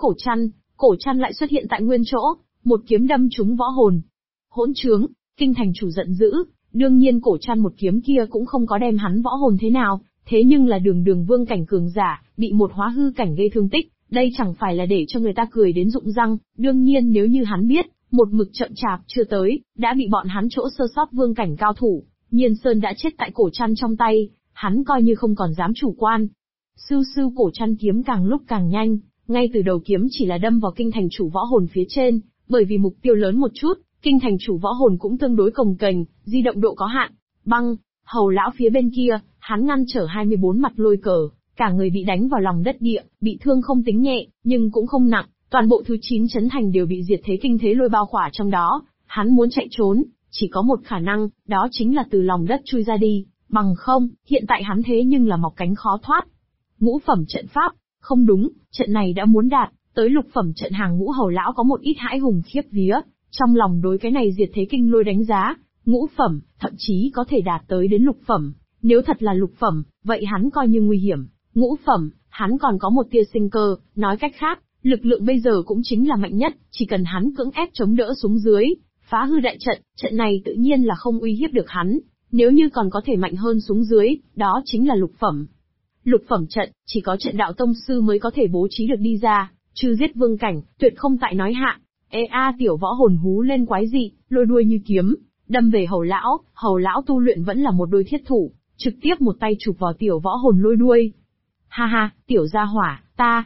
cổ trăn lại xuất hiện tại nguyên chỗ, một kiếm đâm trúng võ hồn. Hỗn trướng, kinh thành chủ giận dữ, đương nhiên cổ trăn một kiếm kia cũng không có đem hắn võ hồn thế nào, thế nhưng là đường vương cảnh cường giả, bị một hóa hư cảnh gây thương tích, đây chẳng phải là để cho người ta cười đến rụng răng. Đương nhiên nếu như hắn biết, một mực chậm chạp chưa tới, đã bị bọn hắn chỗ sơ sót vương cảnh cao thủ, Nhiên Sơn đã chết tại cổ trăn trong tay, hắn coi như không còn dám chủ quan. Sưu sưu cổ trăn kiếm càng lúc càng nhanh, ngay từ đầu kiếm chỉ là đâm vào kinh thành chủ võ hồn phía trên, bởi vì mục tiêu lớn một chút, kinh thành chủ võ hồn cũng tương đối cồng kềnh, di động độ có hạn. Băng, Hầu lão phía bên kia, hắn ngăn trở 24 mặt lôi cờ, cả người bị đánh vào lòng đất địa, bị thương không tính nhẹ, nhưng cũng không nặng, toàn bộ thứ 9 trấn thành đều bị diệt thế kinh thế lôi bao khỏa trong đó, hắn muốn chạy trốn, chỉ có một khả năng, đó chính là từ lòng đất chui ra đi, bằng không, hiện tại hắn thế nhưng là mọc cánh khó thoát. Ngũ phẩm trận pháp, không đúng, trận này đã muốn đạt, tới lục phẩm trận hàng ngũ Hầu lão có một ít hãi hùng khiếp vía, trong lòng đối cái này diệt thế kinh lôi đánh giá, ngũ phẩm, thậm chí có thể đạt tới đến lục phẩm, nếu thật là lục phẩm, vậy hắn coi như nguy hiểm, ngũ phẩm, hắn còn có một tia sinh cơ, nói cách khác, lực lượng bây giờ cũng chính là mạnh nhất, chỉ cần hắn cưỡng ép chống đỡ xuống dưới, phá hư đại trận, trận này tự nhiên là không uy hiếp được hắn, nếu như còn có thể mạnh hơn xuống dưới, đó chính là lục phẩm. Lục phẩm trận, chỉ có trận đạo tông sư mới có thể bố trí được đi ra, trừ giết vương cảnh, tuyệt không tại nói hạ. Tiểu võ hồn hú lên quái dị, lôi đuôi như kiếm, đâm về Hầu lão tu luyện vẫn là một đôi thiết thủ, trực tiếp một tay chụp vào tiểu võ hồn lôi đuôi. Ha ha, tiểu gia hỏa,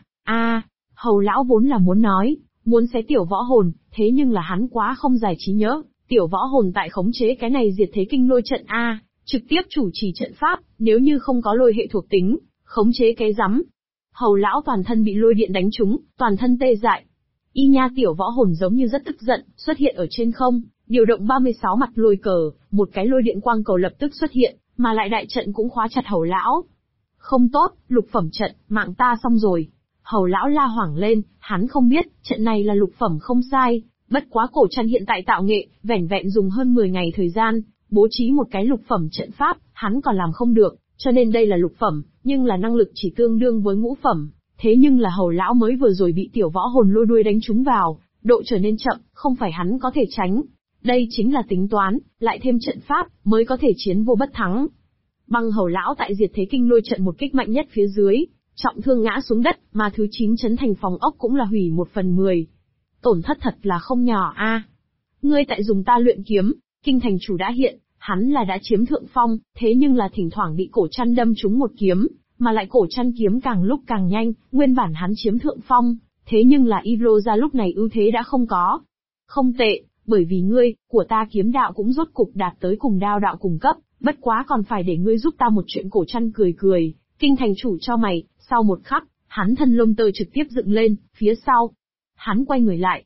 Hầu lão vốn là muốn nói, muốn xé tiểu võ hồn, thế nhưng là hắn quá không giải trí nhớ, tiểu võ hồn tại khống chế cái này diệt thế kinh lôi trận trực tiếp chủ trì trận pháp, nếu như không có lôi hệ thuộc tính, khống chế cái rắm. Hầu lão toàn thân bị lôi điện đánh trúng, toàn thân tê dại. Y nha tiểu võ hồn giống như rất tức giận, xuất hiện ở trên không, điều động 36 mặt lôi cờ, một cái lôi điện quang cầu lập tức xuất hiện, mà lại đại trận cũng khóa chặt Hầu lão. Không tốt, lục phẩm trận, mạng ta xong rồi. Hầu lão la hoảng lên, hắn không biết, trận này là lục phẩm không sai, bất quá cổ trăn hiện tại tạo nghệ, vẻn vẹn dùng hơn 10 ngày thời gian, bố trí một cái lục phẩm trận pháp, hắn còn làm không được, cho nên đây là lục phẩm, nhưng là năng lực chỉ tương đương với ngũ phẩm. Thế nhưng là Hầu lão mới vừa rồi bị tiểu võ hồn lôi đuôi đánh trúng vào, độ trở nên chậm, không phải hắn có thể tránh. Đây chính là tính toán, lại thêm trận pháp, mới có thể chiến vô bất thắng. Băng Hầu lão tại diệt thế kinh lôi trận một kích mạnh nhất phía dưới, trọng thương ngã xuống đất, mà thứ 9 trấn thành phòng ốc cũng là hủy 1/10. Tổn thất thật là không nhỏ Ngươi tại dùng ta luyện kiếm, kinh thành chủ đã hiện, hắn là đã chiếm thượng phong, thế nhưng là thỉnh thoảng bị cổ trăn đâm trúng một kiếm, mà lại cổ trăn kiếm càng lúc càng nhanh, nguyên bản hắn chiếm thượng phong, thế nhưng là Ivro ra lúc này ưu thế đã không có. Không tệ, bởi vì ngươi, của ta kiếm đạo cũng rốt cục đạt tới cùng đao đạo cùng cấp, bất quá còn phải để ngươi giúp ta một chuyện. Cổ trăn cười cười, kinh thành chủ cho mày. Sau một khắc, hắn thân lông tơ trực tiếp dựng lên, phía sau. Hắn quay người lại.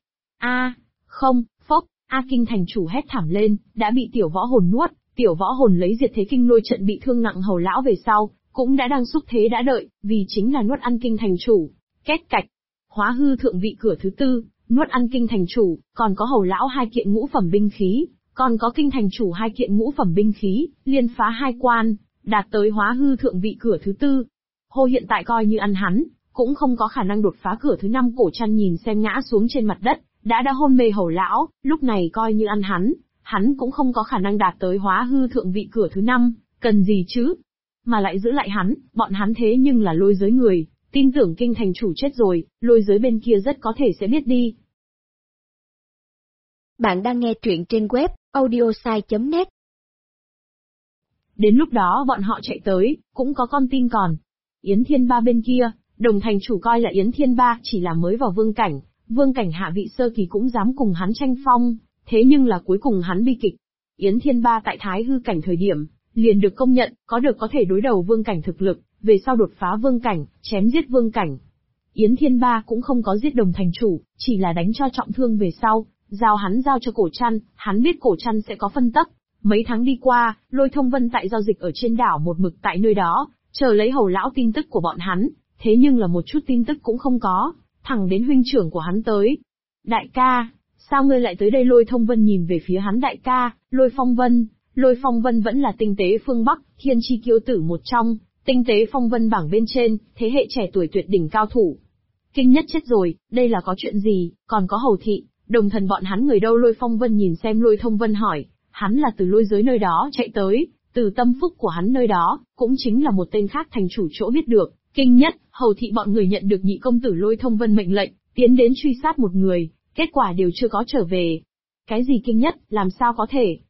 Không, phốc, kinh thành chủ hét thảm lên, đã bị tiểu võ hồn nuốt, tiểu võ hồn lấy diệt thế kinh lôi trận bị thương nặng Hầu lão về sau, cũng đã đang xúc thế đã đợi, vì chính là nuốt ăn kinh thành chủ. Két cạch, hóa hư thượng vị cửa thứ 4, nuốt ăn kinh thành chủ, còn có Hầu lão 2 kiện ngũ phẩm binh khí, còn có kinh thành chủ 2 kiện ngũ phẩm binh khí, liên phá 2 quan, đạt tới hóa hư thượng vị cửa thứ 4. Hiện tại coi như ăn hắn, cũng không có khả năng đột phá cửa thứ 5. Cổ trăn nhìn xem ngã xuống trên mặt đất, đã hôn mê Hầu lão, lúc này coi như ăn hắn cũng không có khả năng đạt tới hóa hư thượng vị cửa thứ 5, cần gì chứ? Mà lại giữ lại hắn, bọn hắn thế nhưng là lôi giới người, tin tưởng kinh thành chủ chết rồi, lôi giới bên kia rất có thể sẽ biết đi. Bạn đang nghe truyện trên web audiosai.net. Đến lúc đó bọn họ chạy tới, cũng có con tin còn. Yến Thiên Ba bên kia, đồng thành chủ coi là Yến Thiên Ba chỉ là mới vào vương cảnh hạ vị sơ kỳ cũng dám cùng hắn tranh phong, thế nhưng là cuối cùng hắn bi kịch. Yến Thiên Ba tại thái hư cảnh thời điểm, liền được công nhận, có thể đối đầu vương cảnh thực lực, về sau đột phá vương cảnh, chém giết vương cảnh. Yến Thiên Ba cũng không có giết đồng thành chủ, chỉ là đánh cho trọng thương về sau, giao cho cổ trăn, hắn biết cổ trăn sẽ có phân tắc. Mấy tháng đi qua, Lôi Thông Vân tại giao dịch ở trên đảo một mực tại nơi đó, chờ lấy Hầu lão tin tức của bọn hắn, thế nhưng là một chút tin tức cũng không có, thẳng đến huynh trưởng của hắn tới. Đại ca, sao ngươi lại tới đây? Lôi Thông Vân nhìn về phía hắn đại ca, Lôi Phong Vân vẫn là tinh tế phương Bắc, thiên chi kiêu tử một trong, tinh tế phong vân bảng bên trên, thế hệ trẻ tuổi tuyệt đỉnh cao thủ. Kinh nhất chết rồi, đây là có chuyện gì, còn có Hầu thị, đồng thần bọn hắn người đâu? Lôi Phong Vân nhìn xem Lôi Thông Vân hỏi, hắn là từ lôi giới nơi đó chạy tới, từ tâm phúc của hắn nơi đó, cũng chính là một tên khác thành chủ chỗ biết được. Kinh nhất, Hầu thị bọn người nhận được nhị công tử Lôi Thông Vân mệnh lệnh, tiến đến truy sát một người, kết quả đều chưa có trở về. Cái gì kinh nhất, làm sao có thể?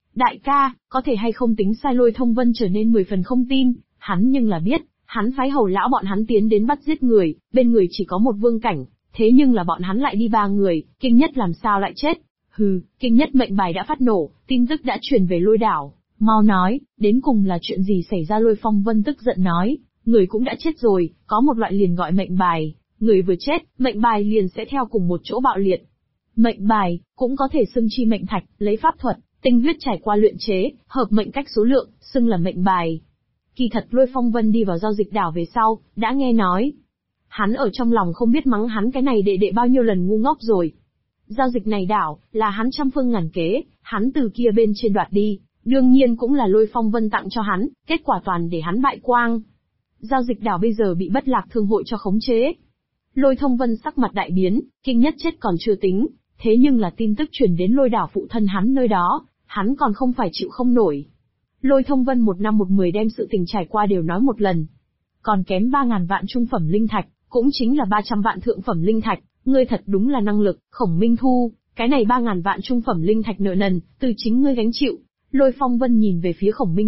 Đại ca, có thể hay không tính sai Lôi Thông Vân trở nên 10 phần không tin, hắn nhưng là biết, hắn phái hầu lão bọn hắn tiến đến bắt giết người, bên người chỉ có một vương cảnh, thế nhưng là bọn hắn lại đi 3 người, Kinh Nhất làm sao lại chết? Hừ, Kinh Nhất mệnh bài đã phát nổ, tin tức đã truyền về Lôi đảo, mau nói, đến cùng là chuyện gì xảy ra? Lôi Phong Vân tức giận nói, người cũng đã chết rồi, có một loại liền gọi mệnh bài, người vừa chết, mệnh bài liền sẽ theo cùng một chỗ bạo liệt. Mệnh bài, cũng có thể xưng chi mệnh thạch, lấy pháp thuật, tinh huyết trải qua luyện chế, hợp mệnh cách số lượng, xưng là mệnh bài. Kỳ thật Lôi Phong Vân đi vào giao dịch đảo về sau, đã nghe nói. Hắn ở trong lòng không biết mắng hắn cái này đệ đệ bao nhiêu lần ngu ngốc rồi. Giao dịch này đảo, là hắn trăm phương ngàn kế, hắn từ kia bên trên đoạt đi, đương nhiên cũng là Lôi Phong Vân tặng cho hắn, kết quả toàn để hắn bại quang. Giao dịch đảo bây giờ bị Bất Lạc Thương hội cho khống chế. Lôi Thông Vân sắc mặt đại biến, Kinh Nhất chết còn chưa tính, thế nhưng là tin tức truyền đến Lôi đảo phụ thân hắn nơi đó, hắn còn không phải chịu không nổi. Lôi Thông Vân 1 năm 1 10 đem sự tình trải qua đều nói một lần. Còn kém 3.000 vạn trung phẩm linh thạch, cũng chính là 300 vạn thượng phẩm linh thạch, ngươi thật đúng là năng lực, Khổng Minh Thu, cái này 3.000 vạn trung phẩm linh thạch nợ nần, từ chính ngươi gánh chịu. Lôi Phong Vân nhìn về phía Khổng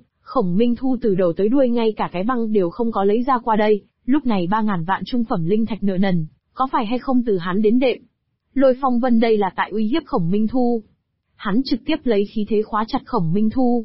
Minh Thu từ đầu tới đuôi ngay cả cái băng đều không có lấy ra qua đây, lúc này 3.000 vạn trung phẩm linh thạch nợ nần, có phải hay không từ hắn đến đệm? Lôi Phong Vân đây là tại uy hiếp Khổng Minh Thu. Hắn trực tiếp lấy khí thế khóa chặt Khổng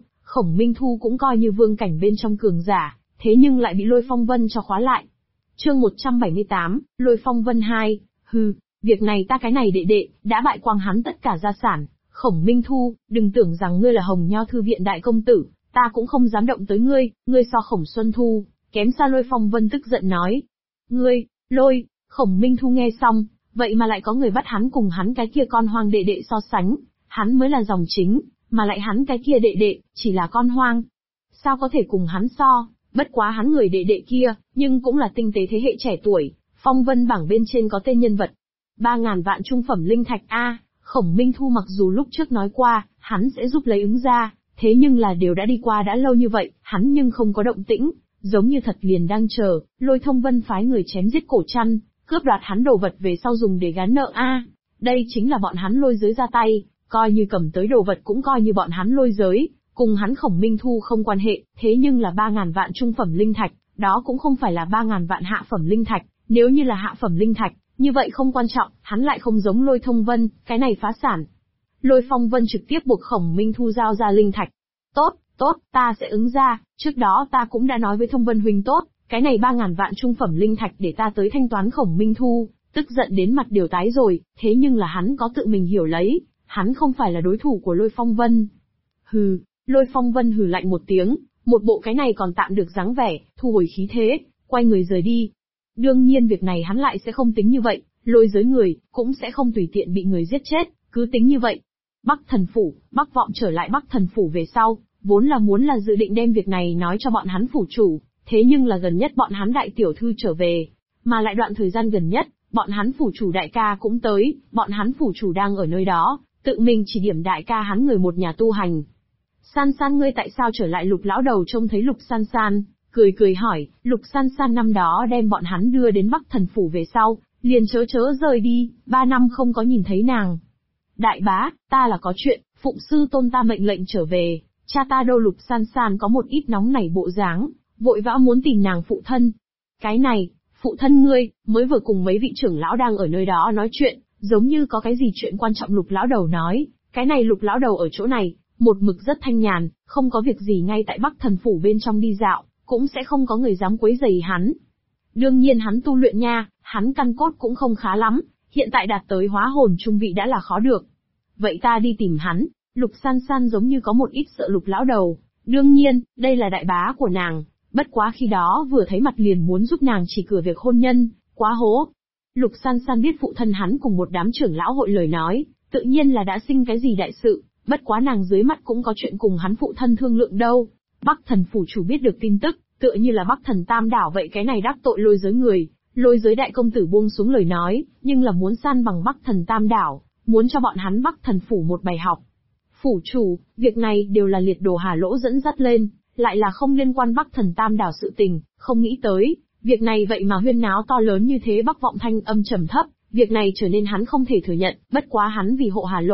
Minh Thu cũng coi như vương cảnh bên trong cường giả, thế nhưng lại bị Lôi Phong Vân cho khóa lại. Chương 178, Lôi Phong Vân 2, hừ, việc này ta cái này đệ đệ, đã bại quang hắn tất cả gia sản, Khổng Minh Thu, đừng tưởng rằng ngươi là Hồng Nho thư viện đại công tử, ta cũng không dám động tới ngươi so Khổng Xuân Thu, kém xa. Lôi Phong Vân tức giận nói. Ngươi, Khổng Minh Thu nghe xong, vậy mà lại có người bắt hắn cùng hắn cái kia con hoang đệ đệ so sánh, hắn mới là dòng chính, mà lại hắn cái kia đệ đệ, chỉ là con hoang. Sao có thể cùng hắn so, bất quá hắn người đệ đệ kia, nhưng cũng là tinh tế thế hệ trẻ tuổi, phong vân bảng bên trên có tên nhân vật. 3.000 vạn trung phẩm linh thạch a, Khổng Minh Thu mặc dù lúc trước nói qua, hắn sẽ giúp lấy ứng ra, thế nhưng là đều đã đi qua đã lâu như vậy, hắn nhưng không có động tĩnh, giống như thật liền đang chờ, Lôi Thông Vân phái người chém giết Cổ Trăn, cướp đoạt hắn đồ vật về sau dùng để gán nợ a. Đây chính là bọn hắn Lôi giới ra tay, coi như cầm tới đồ vật cũng coi như bọn hắn Lôi giới, cùng hắn Khổng Minh Thu không quan hệ, thế nhưng là 3.000 vạn trung phẩm linh thạch, đó cũng không phải là 3.000 vạn hạ phẩm linh thạch, nếu như là hạ phẩm linh thạch, như vậy không quan trọng, hắn lại không giống Lôi Thông Vân, cái này phá sản. Lôi Phong Vân trực tiếp buộc Khổng Minh Thu giao ra linh thạch. Tốt, ta sẽ ứng ra, trước đó ta cũng đã nói với Thông Vân huynh tốt, cái này 3.000 vạn trung phẩm linh thạch để ta tới thanh toán. Khổng Minh Thu, tức giận đến mặt đều tái rồi, thế nhưng là hắn có tự mình hiểu lấy, hắn không phải là đối thủ của Lôi Phong Vân. Hừ, Lôi Phong Vân hừ lạnh một tiếng, một bộ cái này còn tạm được dáng vẻ, thu hồi khí thế, quay người rời đi. Đương nhiên việc này hắn lại sẽ không tính như vậy, Lôi giới người, cũng sẽ không tùy tiện bị người giết chết, cứ tính như vậy. Bắc Thần Phủ, Bắc Vọng trở lại Bắc Thần Phủ về sau, vốn là muốn là dự định đem việc này nói cho bọn hắn phủ chủ, thế nhưng là gần nhất bọn hắn đại tiểu thư trở về, mà lại đoạn thời gian gần nhất, bọn hắn phủ chủ đại ca cũng tới, bọn hắn phủ chủ đang ở nơi đó, tự mình chỉ điểm đại ca hắn người một nhà tu hành. San San ngươi tại sao trở lại? Lục lão đầu trông thấy Lục San San, cười hỏi, Lục San San năm đó đem bọn hắn đưa đến Bắc Thần Phủ về sau, liền chớ rời đi, 3 năm không có nhìn thấy nàng. Đại bá, ta là có chuyện, phụng sư tôn ta mệnh lệnh trở về, cha ta đâu? Lục San San có một ít nóng nảy bộ dáng, vội vã muốn tìm nàng phụ thân. Cái này, phụ thân ngươi, mới vừa cùng mấy vị trưởng lão đang ở nơi đó nói chuyện, giống như có cái gì chuyện quan trọng. Lục lão đầu nói, cái này Lục lão đầu ở chỗ này, một mực rất thanh nhàn, không có việc gì ngay tại Bắc Thần Phủ bên trong đi dạo, cũng sẽ không có người dám quấy rầy hắn. Đương nhiên hắn tu luyện nha, hắn căn cốt cũng không khá lắm, hiện tại đạt tới hóa hồn trung vị đã là khó được. Vậy ta đi tìm hắn. Lục San San giống như có một ít sợ Lục lão đầu, đương nhiên, đây là đại bá của nàng, bất quá khi đó vừa thấy mặt liền muốn giúp nàng chỉ cửa việc hôn nhân, quá hố. Lục San San biết phụ thân hắn cùng một đám trưởng lão hội lời nói, tự nhiên là đã sinh cái gì đại sự, bất quá nàng dưới mắt cũng có chuyện cùng hắn phụ thân thương lượng đâu. Bắc Thần Phủ chủ biết được tin tức, tựa như là Bắc Thần Tam đảo vậy, cái này đắc tội Lôi giới người, Lôi giới đại công tử buông xuống lời nói, nhưng là muốn san bằng Bắc Thần Tam đảo, muốn cho bọn hắn Bắc Thần Phủ một bài học. Phủ chủ, việc này đều là Liệt Đồ Hà Lỗ dẫn dắt lên, lại là không liên quan Bắc Thần Tam đảo sự tình, không nghĩ tới, việc này vậy mà huyên náo to lớn như thế. Bắc Vọng thanh âm trầm thấp, việc này trở nên hắn không thể thừa nhận, bất quá hắn vì hộ Hà Lỗ,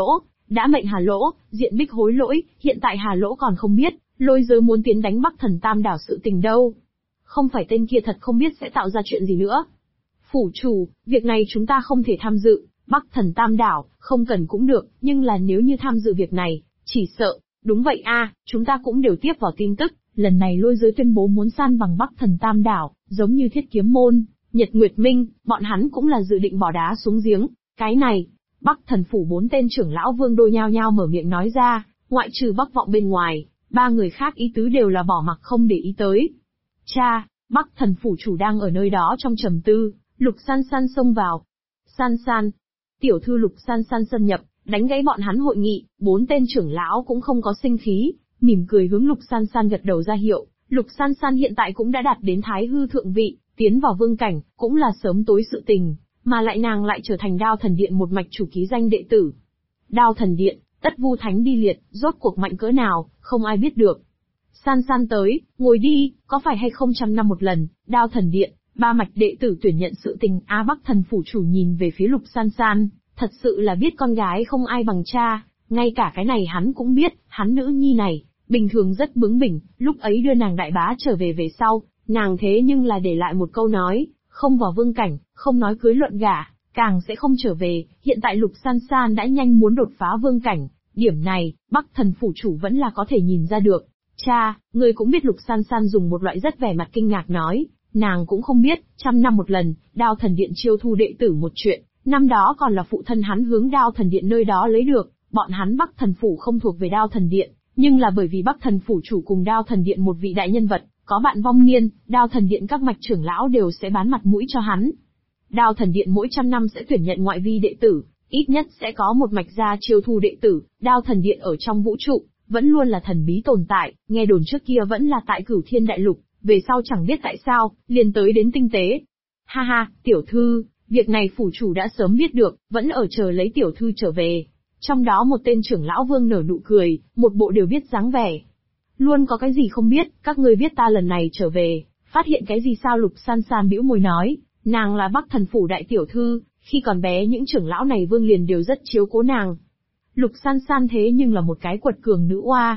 đã mệnh Hà Lỗ, diện Bích hối lỗi, hiện tại Hà Lỗ còn không biết, lôi giới muốn tiến đánh Bắc Thần Tam Đảo sự tình đâu. Không phải tên kia thật không biết sẽ tạo ra chuyện gì nữa. Phủ chủ, việc này chúng ta không thể tham dự, Bắc Thần Tam Đảo, không cần cũng được, nhưng là nếu như tham dự việc này, chỉ sợ. Đúng vậy chúng ta cũng đều tiếp vào tin tức, lần này lôi giới tuyên bố muốn san bằng Bắc Thần Tam Đảo, giống như Thiết Kiếm Môn, Nhật Nguyệt Minh, bọn hắn cũng là dự định bỏ đá xuống giếng. Cái này, Bắc Thần Phủ 4 tên trưởng lão vương đô nhao nhao mở miệng nói ra, ngoại trừ Bắc Vọng bên ngoài, 3 người khác ý tứ đều là bỏ mặc không để ý tới. Cha, Bắc Thần Phủ chủ đang ở nơi đó trong trầm tư, Lục San San xông vào. San San, tiểu thư Lục San San xâm nhập, đánh gãy bọn hắn hội nghị, 4 tên trưởng lão cũng không có sinh khí, mỉm cười hướng Lục San San gật đầu ra hiệu. Lục San San hiện tại cũng đã đạt đến Thái Hư thượng vị, tiến vào vương cảnh, cũng là sớm tối sự tình, mà lại nàng lại trở thành Đao Thần Điện một mạch chủ ký danh đệ tử. Đao Thần Điện, tất vu thánh đi liệt, rốt cuộc mạnh cỡ nào, không ai biết được. San San tới, ngồi đi, có phải hay không 100 năm một lần, Đao Thần Điện, 3 mạch đệ tử tuyển nhận sự tình. Bắc Thần Phủ chủ nhìn về phía Lục San San, thật sự là biết con gái không ai bằng cha, ngay cả cái này hắn cũng biết, hắn nữ nhi này, bình thường rất bướng bỉnh, lúc ấy đưa nàng đại bá trở về sau, nàng thế nhưng là để lại một câu nói, không vào vương cảnh, không nói cưới luận gả, càng sẽ không trở về. Hiện tại Lục San San đã nhanh muốn đột phá vương cảnh, điểm này, Bắc Thần Phủ chủ vẫn là có thể nhìn ra được. Cha, người cũng biết. Lục San San dùng một loại rất vẻ mặt kinh ngạc nói, nàng cũng không biết, 100 năm một lần, Đao Thần Điện chiêu thu đệ tử một chuyện, năm đó còn là phụ thân hắn hướng Đao Thần Điện nơi đó lấy được, bọn hắn Bắc Thần Phủ không thuộc về Đao Thần Điện, nhưng là bởi vì Bắc Thần Phủ chủ cùng Đao Thần Điện một vị đại nhân vật, có bạn vong niên, Đao Thần Điện các mạch trưởng lão đều sẽ bán mặt mũi cho hắn. Đao Thần Điện mỗi 100 năm sẽ tuyển nhận ngoại vi đệ tử, ít nhất sẽ có một mạch gia chiêu thu đệ tử. Đao Thần Điện ở trong vũ trụ, vẫn luôn là thần bí tồn tại, nghe đồn trước kia vẫn là tại Cửu Thiên Đại Lục, về sau chẳng biết tại sao, liền tới đến tinh tế. Ha ha, tiểu thư, việc này phủ chủ đã sớm biết được, vẫn ở chờ lấy tiểu thư trở về. Trong đó một tên trưởng lão vương nở nụ cười, một bộ đều biết dáng vẻ. Luôn có cái gì không biết, các ngươi biết ta lần này trở về, phát hiện cái gì sao? Lục San San bĩu môi nói, nàng là Bắc Thần Phủ đại tiểu thư, khi còn bé những trưởng lão này vương liền đều rất chiếu cố nàng. Lục San San thế nhưng là một cái quật cường nữ oa.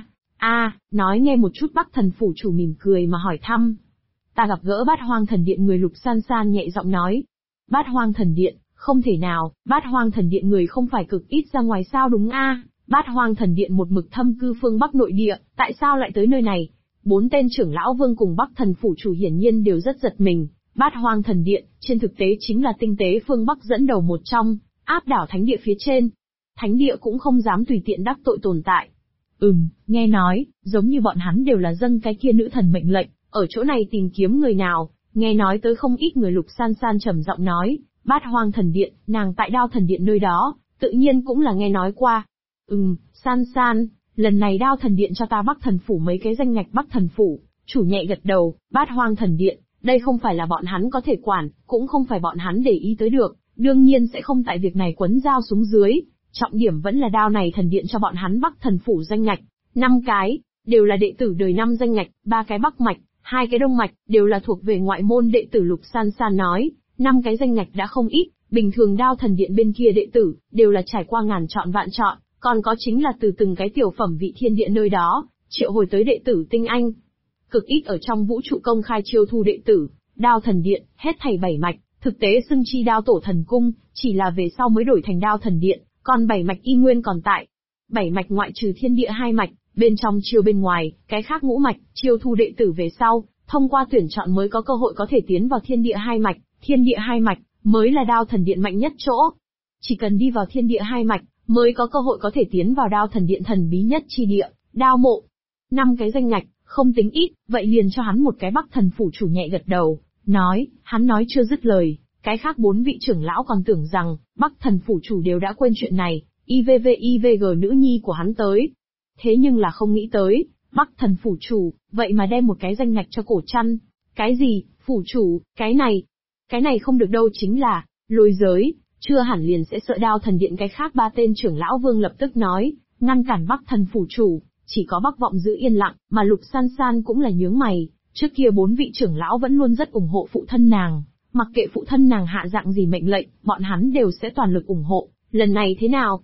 Nói nghe một chút. Bắc Thần Phủ chủ mỉm cười mà hỏi thăm. Ta gặp gỡ Bát Hoang Thần Điện người. Lục San San nhẹ giọng nói. Bát Hoang Thần Điện, không thể nào, Bát Hoang Thần Điện người không phải cực ít ra ngoài sao? Đúng Bát Hoang Thần Điện một mực thâm cư phương Bắc nội địa, tại sao lại tới nơi này? 4 tên trưởng lão vương cùng Bắc Thần Phủ chủ hiển nhiên đều rất giật mình. Bát Hoang Thần Điện, trên thực tế chính là tinh tế phương Bắc dẫn đầu một trong, áp đảo thánh địa phía trên. Thánh địa cũng không dám tùy tiện đắc tội tồn tại. Nghe nói, giống như bọn hắn đều là dâng cái kia nữ thần mệnh lệnh, ở chỗ này tìm kiếm người nào, nghe nói tới không ít người. Lục San San trầm giọng nói, Bát Hoang Thần Điện, nàng tại Đao Thần Điện nơi đó, tự nhiên cũng là nghe nói qua. San San, lần này Đao Thần Điện cho ta Bắc Thần Phủ mấy cái danh ngạch. Bắc Thần Phủ chủ nhẹ gật đầu. Bát Hoang Thần Điện, đây không phải là bọn hắn có thể quản, cũng không phải bọn hắn để ý tới được, đương nhiên sẽ không tại việc này quấn dao xuống dưới. Trọng điểm vẫn là Đao này Thần Điện cho bọn hắn Bắc Thần Phủ danh ngạch, 5 cái, đều là đệ tử đời 5 danh ngạch, 3 cái Bắc mạch, 2 cái Đông mạch, đều là thuộc về ngoại môn đệ tử. Lục San San nói, 5 cái danh ngạch đã không ít, bình thường Đao Thần Điện bên kia đệ tử, đều là trải qua ngàn chọn vạn chọn, còn có chính là từ từng cái tiểu phẩm vị thiên địa nơi đó, triệu hồi tới đệ tử tinh anh. Cực ít ở trong vũ trụ công khai chiêu thu đệ tử. Đao Thần Điện, hết thảy 7 mạch, thực tế xưng chi Đao Tổ Thần Cung, chỉ là về sau mới đổi thành Đao Thần Điện, còn 7 mạch y nguyên còn tại. 7 mạch ngoại trừ thiên địa 2 mạch, bên trong chiêu bên ngoài, cái khác ngũ mạch, chiêu thu đệ tử về sau, thông qua tuyển chọn mới có cơ hội có thể tiến vào thiên địa 2 mạch. Thiên địa 2 mạch, mới là Đao Thần Điện mạnh nhất chỗ. Chỉ cần đi vào thiên địa 2 mạch, mới có cơ hội có thể tiến vào Đao Thần Điện thần bí nhất chi địa, Đao Mộ. 5 cái danh ngạch, không tính ít, vậy liền cho hắn một cái. Bắc Thần Phủ chủ nhẹ gật đầu, nói, hắn nói chưa dứt lời, cái khác 4 vị trưởng lão còn tưởng rằng, Bắc Thần Phủ chủ đều đã quên chuyện này, IVG nữ nhi của hắn tới. Thế nhưng là không nghĩ tới, Bắc Thần Phủ chủ, vậy mà đem một cái danh ngạch cho Cổ Trăn. Cái gì, phủ chủ, cái này không được đâu. Chính là, lôi giới, chưa hẳn liền sẽ sợ Đao Thần Điện. Cái khác 3 tên trưởng lão vương lập tức nói, ngăn cản Bắc Thần Phủ chủ. Chỉ có Bắc Vọng giữ yên lặng, mà Lục San San cũng là nhướng mày, trước kia 4 vị trưởng lão vẫn luôn rất ủng hộ phụ thân nàng, mặc kệ phụ thân nàng hạ dạng gì mệnh lệnh, bọn hắn đều sẽ toàn lực ủng hộ, lần này thế nào?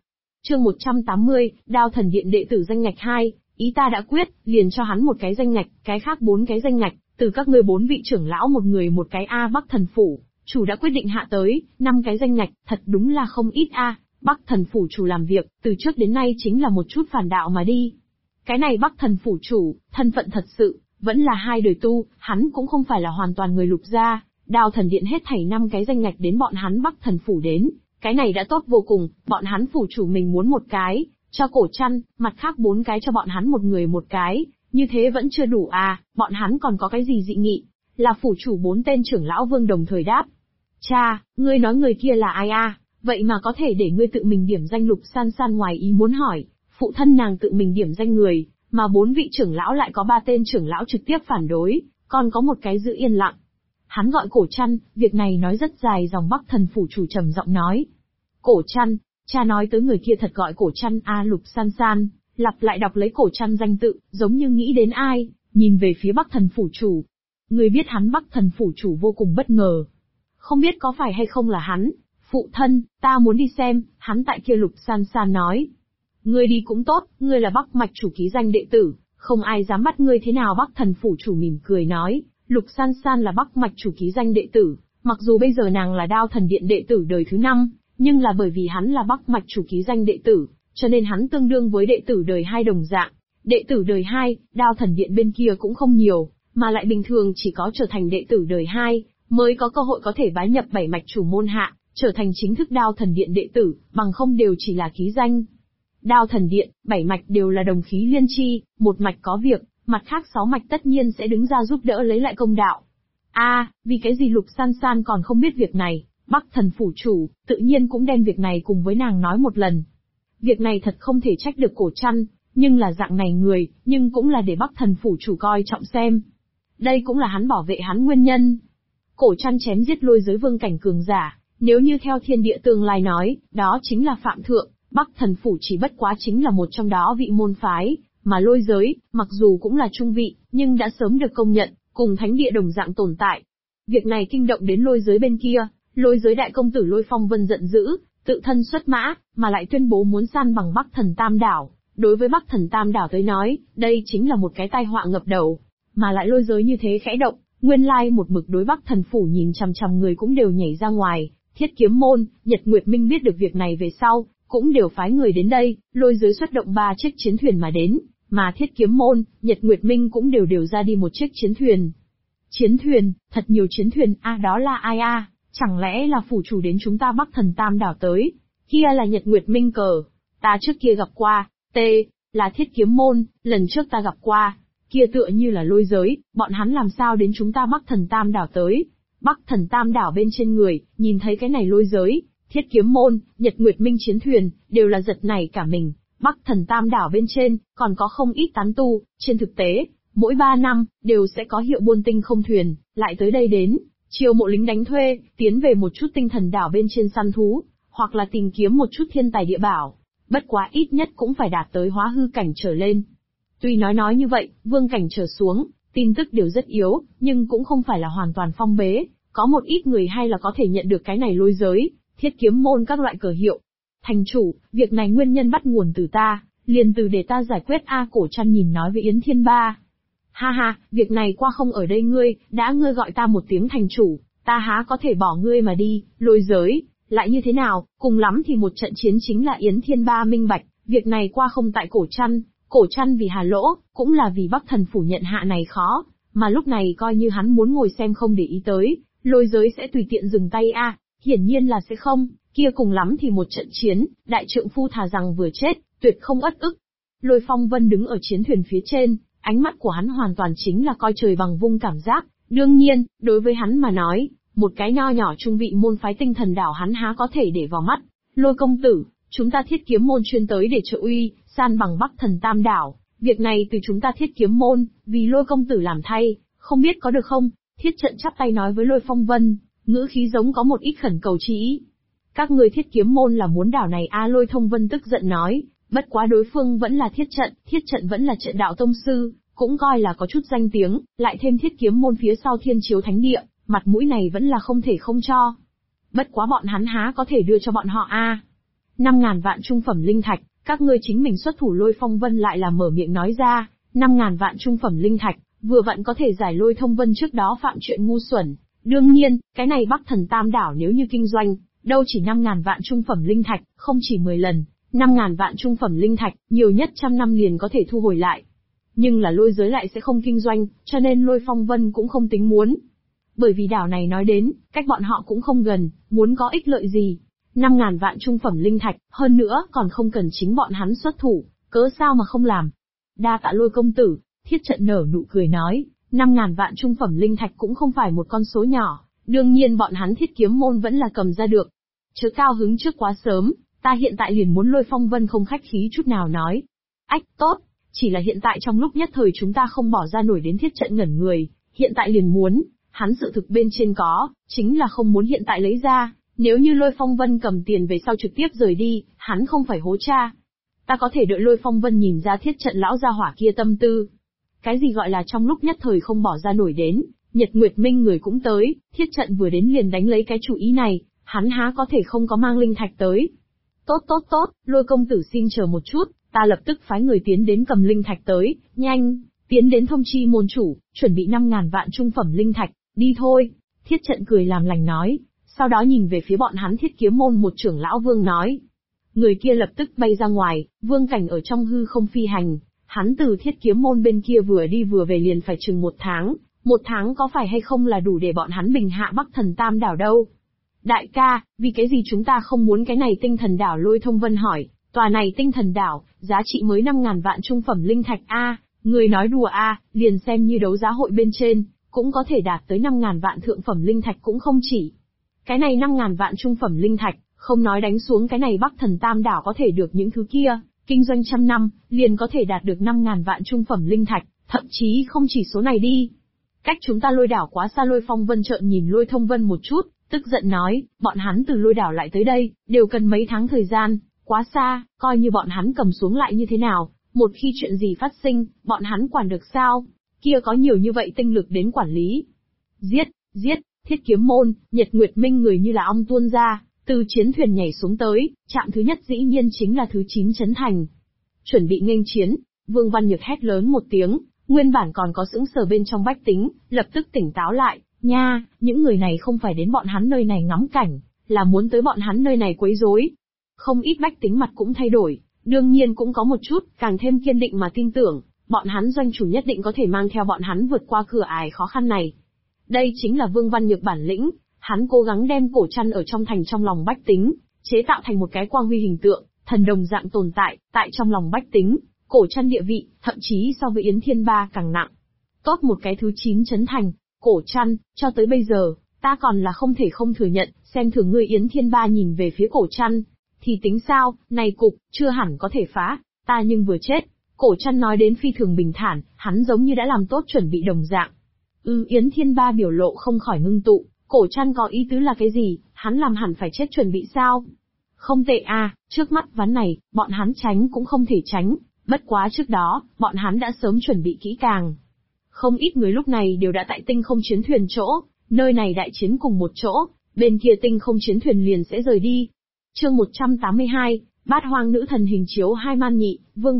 Chương 180, Đao Thần Điện đệ tử danh ngạch 2, ý ta đã quyết, liền cho hắn một cái danh ngạch, cái khác 4 cái danh ngạch, từ các ngươi 4 vị trưởng lão một người một cái a. Bắc Thần phủ chủ đã quyết định hạ tới 5 cái danh ngạch, thật đúng là không ít a. Bắc Thần phủ chủ làm việc, từ trước đến nay chính là một chút phản đạo mà đi. Cái này Bắc Thần phủ chủ, thân phận thật sự vẫn là 2 đời tu, hắn cũng không phải là hoàn toàn người Lục gia. Đao Thần Điện hết thảy 5 cái danh ngạch đến bọn hắn Bắc Thần phủ đến, cái này đã tốt vô cùng, bọn hắn phủ chủ mình muốn một cái, cho Cổ Trăn, mặt khác 4 cái cho bọn hắn một người một cái, như thế vẫn chưa đủ à, bọn hắn còn có cái gì dị nghị? Là phủ chủ 4 tên trưởng lão vương đồng thời đáp. Cha, ngươi nói người kia là ai à, vậy mà có thể để ngươi tự mình điểm danh Lục San San ngoài ý muốn hỏi, phụ thân nàng tự mình điểm danh người, mà 4 vị trưởng lão lại có 3 tên trưởng lão trực tiếp phản đối, còn có một cái giữ yên lặng. Hắn gọi Cổ Trăn, việc này nói rất dài dòng. Bắc Thần phủ chủ trầm giọng nói. Cổ Trăn, cha nói tới người kia thật gọi Cổ Trăn a. Lục San San lặp lại đọc lấy Cổ Trăn danh tự, giống như nghĩ đến ai, nhìn về phía Bắc Thần phủ chủ. Người biết hắn? Bắc Thần phủ chủ vô cùng bất ngờ. Không biết có phải hay không là hắn, phụ thân, ta muốn đi xem, hắn tại kia. Lục San San nói. Ngươi đi cũng tốt, ngươi là Bắc mạch chủ ký danh đệ tử, không ai dám bắt ngươi thế nào. Bắc Thần phủ chủ mỉm cười nói. Lục San San là Bắc mạch chủ ký danh đệ tử, mặc dù bây giờ nàng là Đao Thần Điện đệ tử đời thứ 5, nhưng là bởi vì hắn là Bắc mạch chủ ký danh đệ tử, cho nên hắn tương đương với đệ tử đời 2 đồng dạng. Đệ tử đời 2, Đao Thần Điện bên kia cũng không nhiều, mà lại bình thường chỉ có trở thành đệ tử đời 2, mới có cơ hội có thể bái nhập 7 mạch chủ môn hạ, trở thành chính thức Đao Thần Điện đệ tử, bằng không đều chỉ là ký danh. Đao Thần Điện, 7 mạch đều là đồng khí liên chi, một mạch có việc, mặt khác 6 mạch tất nhiên sẽ đứng ra giúp đỡ lấy lại công đạo. Vì cái gì Lục San San còn không biết việc này, Bắc Thần phủ chủ, tự nhiên cũng đem việc này cùng với nàng nói một lần. Việc này thật không thể trách được Cổ Trăn, nhưng là dạng này người, nhưng cũng là để Bắc Thần phủ chủ coi trọng xem. Đây cũng là hắn bảo vệ hắn nguyên nhân. Cổ Trăn chém giết lôi giới vương cảnh cường giả, nếu như theo thiên địa tương lai nói, đó chính là phạm thượng, Bắc Thần phủ chỉ bất quá chính là một trong đó vị môn phái. Mà lôi giới, mặc dù cũng là trung vị, nhưng đã sớm được công nhận, cùng thánh địa đồng dạng tồn tại. Việc này kinh động đến lôi giới bên kia, lôi giới đại công tử Lôi Phong Vân giận dữ, tự thân xuất mã, mà lại tuyên bố muốn san bằng Bắc Thần Tam Đảo. Đối với Bắc Thần Tam Đảo tới nói, đây chính là một cái tai họa ngập đầu. Mà lại lôi giới như thế khẽ động, nguyên lai một mực đối Bắc Thần phủ nhìn chằm chằm người cũng đều nhảy ra ngoài. Thiết Kiếm môn, Nhật Nguyệt Minh biết được việc này về sau, cũng đều phái người đến đây, lôi giới xuất động 3 chiếc chiến thuyền mà đến. Mà Thiết Kiếm môn, Nhật Nguyệt Minh cũng đều ra đi một chiếc chiến thuyền. Chiến thuyền, thật nhiều chiến thuyền, đó là ai a? Chẳng lẽ là phủ chủ đến chúng ta Bắc Thần Tam Đảo tới? Kia là Nhật Nguyệt Minh cờ. Ta trước kia gặp qua, là Thiết Kiếm môn, lần trước ta gặp qua. Kia tựa như là lôi giới, bọn hắn làm sao đến chúng ta Bắc Thần Tam Đảo tới? Bắc Thần Tam Đảo bên trên người, nhìn thấy cái này lôi giới, Thiết Kiếm môn, Nhật Nguyệt Minh chiến thuyền, đều là giật nảy cả mình. Bắc Thần Tam Đảo bên trên, còn có không ít tán tu, trên thực tế, mỗi 3 năm, đều sẽ có hiệu buôn tinh không thuyền, lại tới đây đến, chiêu mộ lính đánh thuê, tiến về một chút tinh thần đảo bên trên săn thú, hoặc là tìm kiếm một chút thiên tài địa bảo, bất quá ít nhất cũng phải đạt tới hóa hư cảnh trở lên. Tuy nói như vậy, vương cảnh trở xuống, tin tức đều rất yếu, nhưng cũng không phải là hoàn toàn phong bế, có một ít người hay là có thể nhận được cái này lôi giới, Thiết Kiếm môn các loại cờ hiệu. Thành chủ, việc này nguyên nhân bắt nguồn từ ta, liền từ để ta giải quyết Cổ Trăn nhìn nói với Yến Thiên Ba. Ha, việc này qua không ở đây ngươi gọi ta một tiếng thành chủ, ta há có thể bỏ ngươi mà đi. Lôi giới, lại như thế nào, cùng lắm thì một trận chiến chính là Yến Thiên Ba minh bạch, việc này qua không tại Cổ Trăn vì Hà Lỗ, cũng là vì Bắc Thần phủ nhận hạ này khó, mà lúc này coi như hắn muốn ngồi xem không để ý tới, lôi giới sẽ tùy tiện dừng tay hiển nhiên là sẽ không. Kia cùng lắm thì một trận chiến, đại trượng phu thà rằng vừa chết, tuyệt không uất ức. Lôi Phong Vân đứng ở chiến thuyền phía trên, ánh mắt của hắn hoàn toàn chính là coi trời bằng vung cảm giác. Đương nhiên, đối với hắn mà nói, một cái nho nhỏ trung vị môn phái tinh thần đảo hắn há có thể để vào mắt. Lôi công tử, chúng ta Thiết Kiếm môn chuyên tới để trợ uy, san bằng Bắc Thần Tam Đảo. Việc này từ chúng ta Thiết Kiếm môn, vì Lôi công tử làm thay, không biết có được không? Thiết Trận chắp tay nói với Lôi Phong Vân, ngữ khí giống có một ít khẩn cầu chi ý. Các người Thiết Kiếm môn là muốn đảo này Lôi Thông Vân tức giận nói, bất quá đối phương vẫn là Thiết Trận vẫn là trận đạo tông sư, cũng coi là có chút danh tiếng, lại thêm Thiết Kiếm môn phía sau Thiên Chiếu Thánh Địa, mặt mũi này vẫn là không thể không cho. Bất quá bọn hắn há có thể đưa cho bọn họ 5.000 vạn trung phẩm linh thạch, các ngươi chính mình xuất thủ. Lôi Phong Vân lại là mở miệng nói ra, 5.000 vạn trung phẩm linh thạch, vừa vặn có thể giải Lôi Thông Vân trước đó phạm chuyện ngu xuẩn. Đương nhiên, cái này Bắc Thần Tam Đảo nếu như kinh doanh, đâu chỉ 5.000 vạn trung phẩm linh thạch, không chỉ 10 lần, 5.000 vạn trung phẩm linh thạch, nhiều nhất 100 năm liền có thể thu hồi lại. Nhưng là lôi giới lại sẽ không kinh doanh, cho nên Lôi Phong Vân cũng không tính muốn. Bởi vì đảo này nói đến, cách bọn họ cũng không gần, muốn có ích lợi gì. 5.000 vạn trung phẩm linh thạch, hơn nữa còn không cần chính bọn hắn xuất thủ, cớ sao mà không làm. Đa tạ Lôi công tử, Thiết Trận nở nụ cười nói, 5.000 vạn trung phẩm linh thạch cũng không phải một con số nhỏ, đương nhiên bọn hắn Thiết Kiếm môn vẫn là cầm ra được. Chớ cao hứng trước quá sớm, ta hiện tại liền muốn. Lôi Phong Vân không khách khí chút nào nói. Ách, tốt, chỉ là hiện tại trong lúc nhất thời chúng ta không bỏ ra nổi. Đến Thiết Trận ngẩn người, hiện tại liền muốn, hắn sự thực bên trên có, chính là không muốn hiện tại lấy ra, nếu như Lôi Phong Vân cầm tiền về sau trực tiếp rời đi, hắn không phải hố cha. Ta có thể đợi. Lôi Phong Vân nhìn ra Thiết Trận lão gia hỏa kia tâm tư. Cái gì gọi là trong lúc nhất thời không bỏ ra nổi đến, Nhật Nguyệt Minh người cũng tới, Thiết Trận vừa đến liền đánh lấy cái chủ ý này, hắn há có thể không có mang linh thạch tới. Tốt, Lôi công tử xin chờ một chút, ta lập tức phái người tiến đến cầm linh thạch tới, nhanh, tiến đến thông chi môn chủ, chuẩn bị 5.000 vạn trung phẩm linh thạch, đi thôi. Thiết Trận cười làm lành nói, sau đó nhìn về phía bọn hắn Thiết Kiếm môn một trưởng lão Vương nói. Người kia lập tức bay ra ngoài, Vương Cảnh ở trong hư không phi hành, hắn từ Thiết Kiếm môn bên kia vừa đi vừa về liền phải chừng 1 tháng, 1 tháng có phải hay không là đủ để bọn hắn bình hạ Bắc Thần Tam Đảo đâu. Đại ca, vì cái gì chúng ta không muốn cái này Tinh Thần Đảo? Lôi Thông Vân hỏi, tòa này Tinh Thần Đảo, giá trị mới 5.000 vạn trung phẩm linh thạch a, người nói đùa a, liền xem như đấu giá hội bên trên, cũng có thể đạt tới 5.000 vạn thượng phẩm linh thạch cũng không chỉ. Cái này 5.000 vạn trung phẩm linh thạch, không nói đánh xuống cái này Bắc Thần Tam Đảo có thể được những thứ kia, kinh doanh 100 năm, liền có thể đạt được 5.000 vạn trung phẩm linh thạch, thậm chí không chỉ số này đi. Cách chúng ta Lôi đảo quá xa. Lôi Phong Vân trợn nhìn Lôi Thông Vân một chút, tức giận nói, bọn hắn từ Lôi đảo lại tới đây, đều cần mấy tháng thời gian, quá xa, coi như bọn hắn cầm xuống lại như thế nào, một khi chuyện gì phát sinh, bọn hắn quản được sao? Kia có nhiều như vậy tinh lực đến quản lý. Giết, Thiết Kiếm môn, Nhật Nguyệt Minh người như là ong tuôn ra, từ chiến thuyền nhảy xuống tới, trạm thứ nhất dĩ nhiên chính là thứ 9 Trấn Thành. Chuẩn bị nghênh chiến, Vương Văn Nhược hét lớn một tiếng, nguyên bản còn có sững sờ bên trong bách tính, lập tức tỉnh táo lại, nha, những người này không phải đến bọn hắn nơi này ngắm cảnh, là muốn tới bọn hắn nơi này quấy rối. Không ít bách tính mặt cũng thay đổi, đương nhiên cũng có một chút, càng thêm kiên định mà tin tưởng, bọn hắn doanh chủ nhất định có thể mang theo bọn hắn vượt qua cửa ải khó khăn này. Đây chính là Vương Văn Nhược bản lĩnh, hắn cố gắng đem cổ chăn ở trong thành trong lòng bách tính, chế tạo thành một cái quang huy hình tượng, thần đồng dạng tồn tại trong lòng bách tính, cổ chăn địa vị, thậm chí so với Yến Thiên Ba càng nặng. Tốt một cái thứ 9 Trấn Thành, cổ chăn, cho tới bây giờ, ta còn là không thể không thừa nhận, xem thường ngươi. Yến Thiên Ba nhìn về phía cổ chăn, thì tính sao, này cục, chưa hẳn có thể phá, ta nhưng vừa chết. Cổ chăn nói đến phi thường bình thản, hắn giống như đã làm tốt chuẩn bị đồng dạng. Yến Thiên Ba biểu lộ không khỏi ngưng tụ, cổ chăn có ý tứ là cái gì, hắn làm hẳn phải chết chuẩn bị sao? Không tệ à, trước mắt ván này, bọn hắn tránh cũng không thể tránh, bất quá trước đó, bọn hắn đã sớm chuẩn bị kỹ càng. Không ít người lúc này đều đã tại tinh không chiến thuyền chỗ, nơi này đại chiến cùng một chỗ, bên kia tinh không chiến thuyền liền sẽ rời đi. Chương 182, Bát Hoang Nữ Thần hình chiếu 2 man nhị, Vương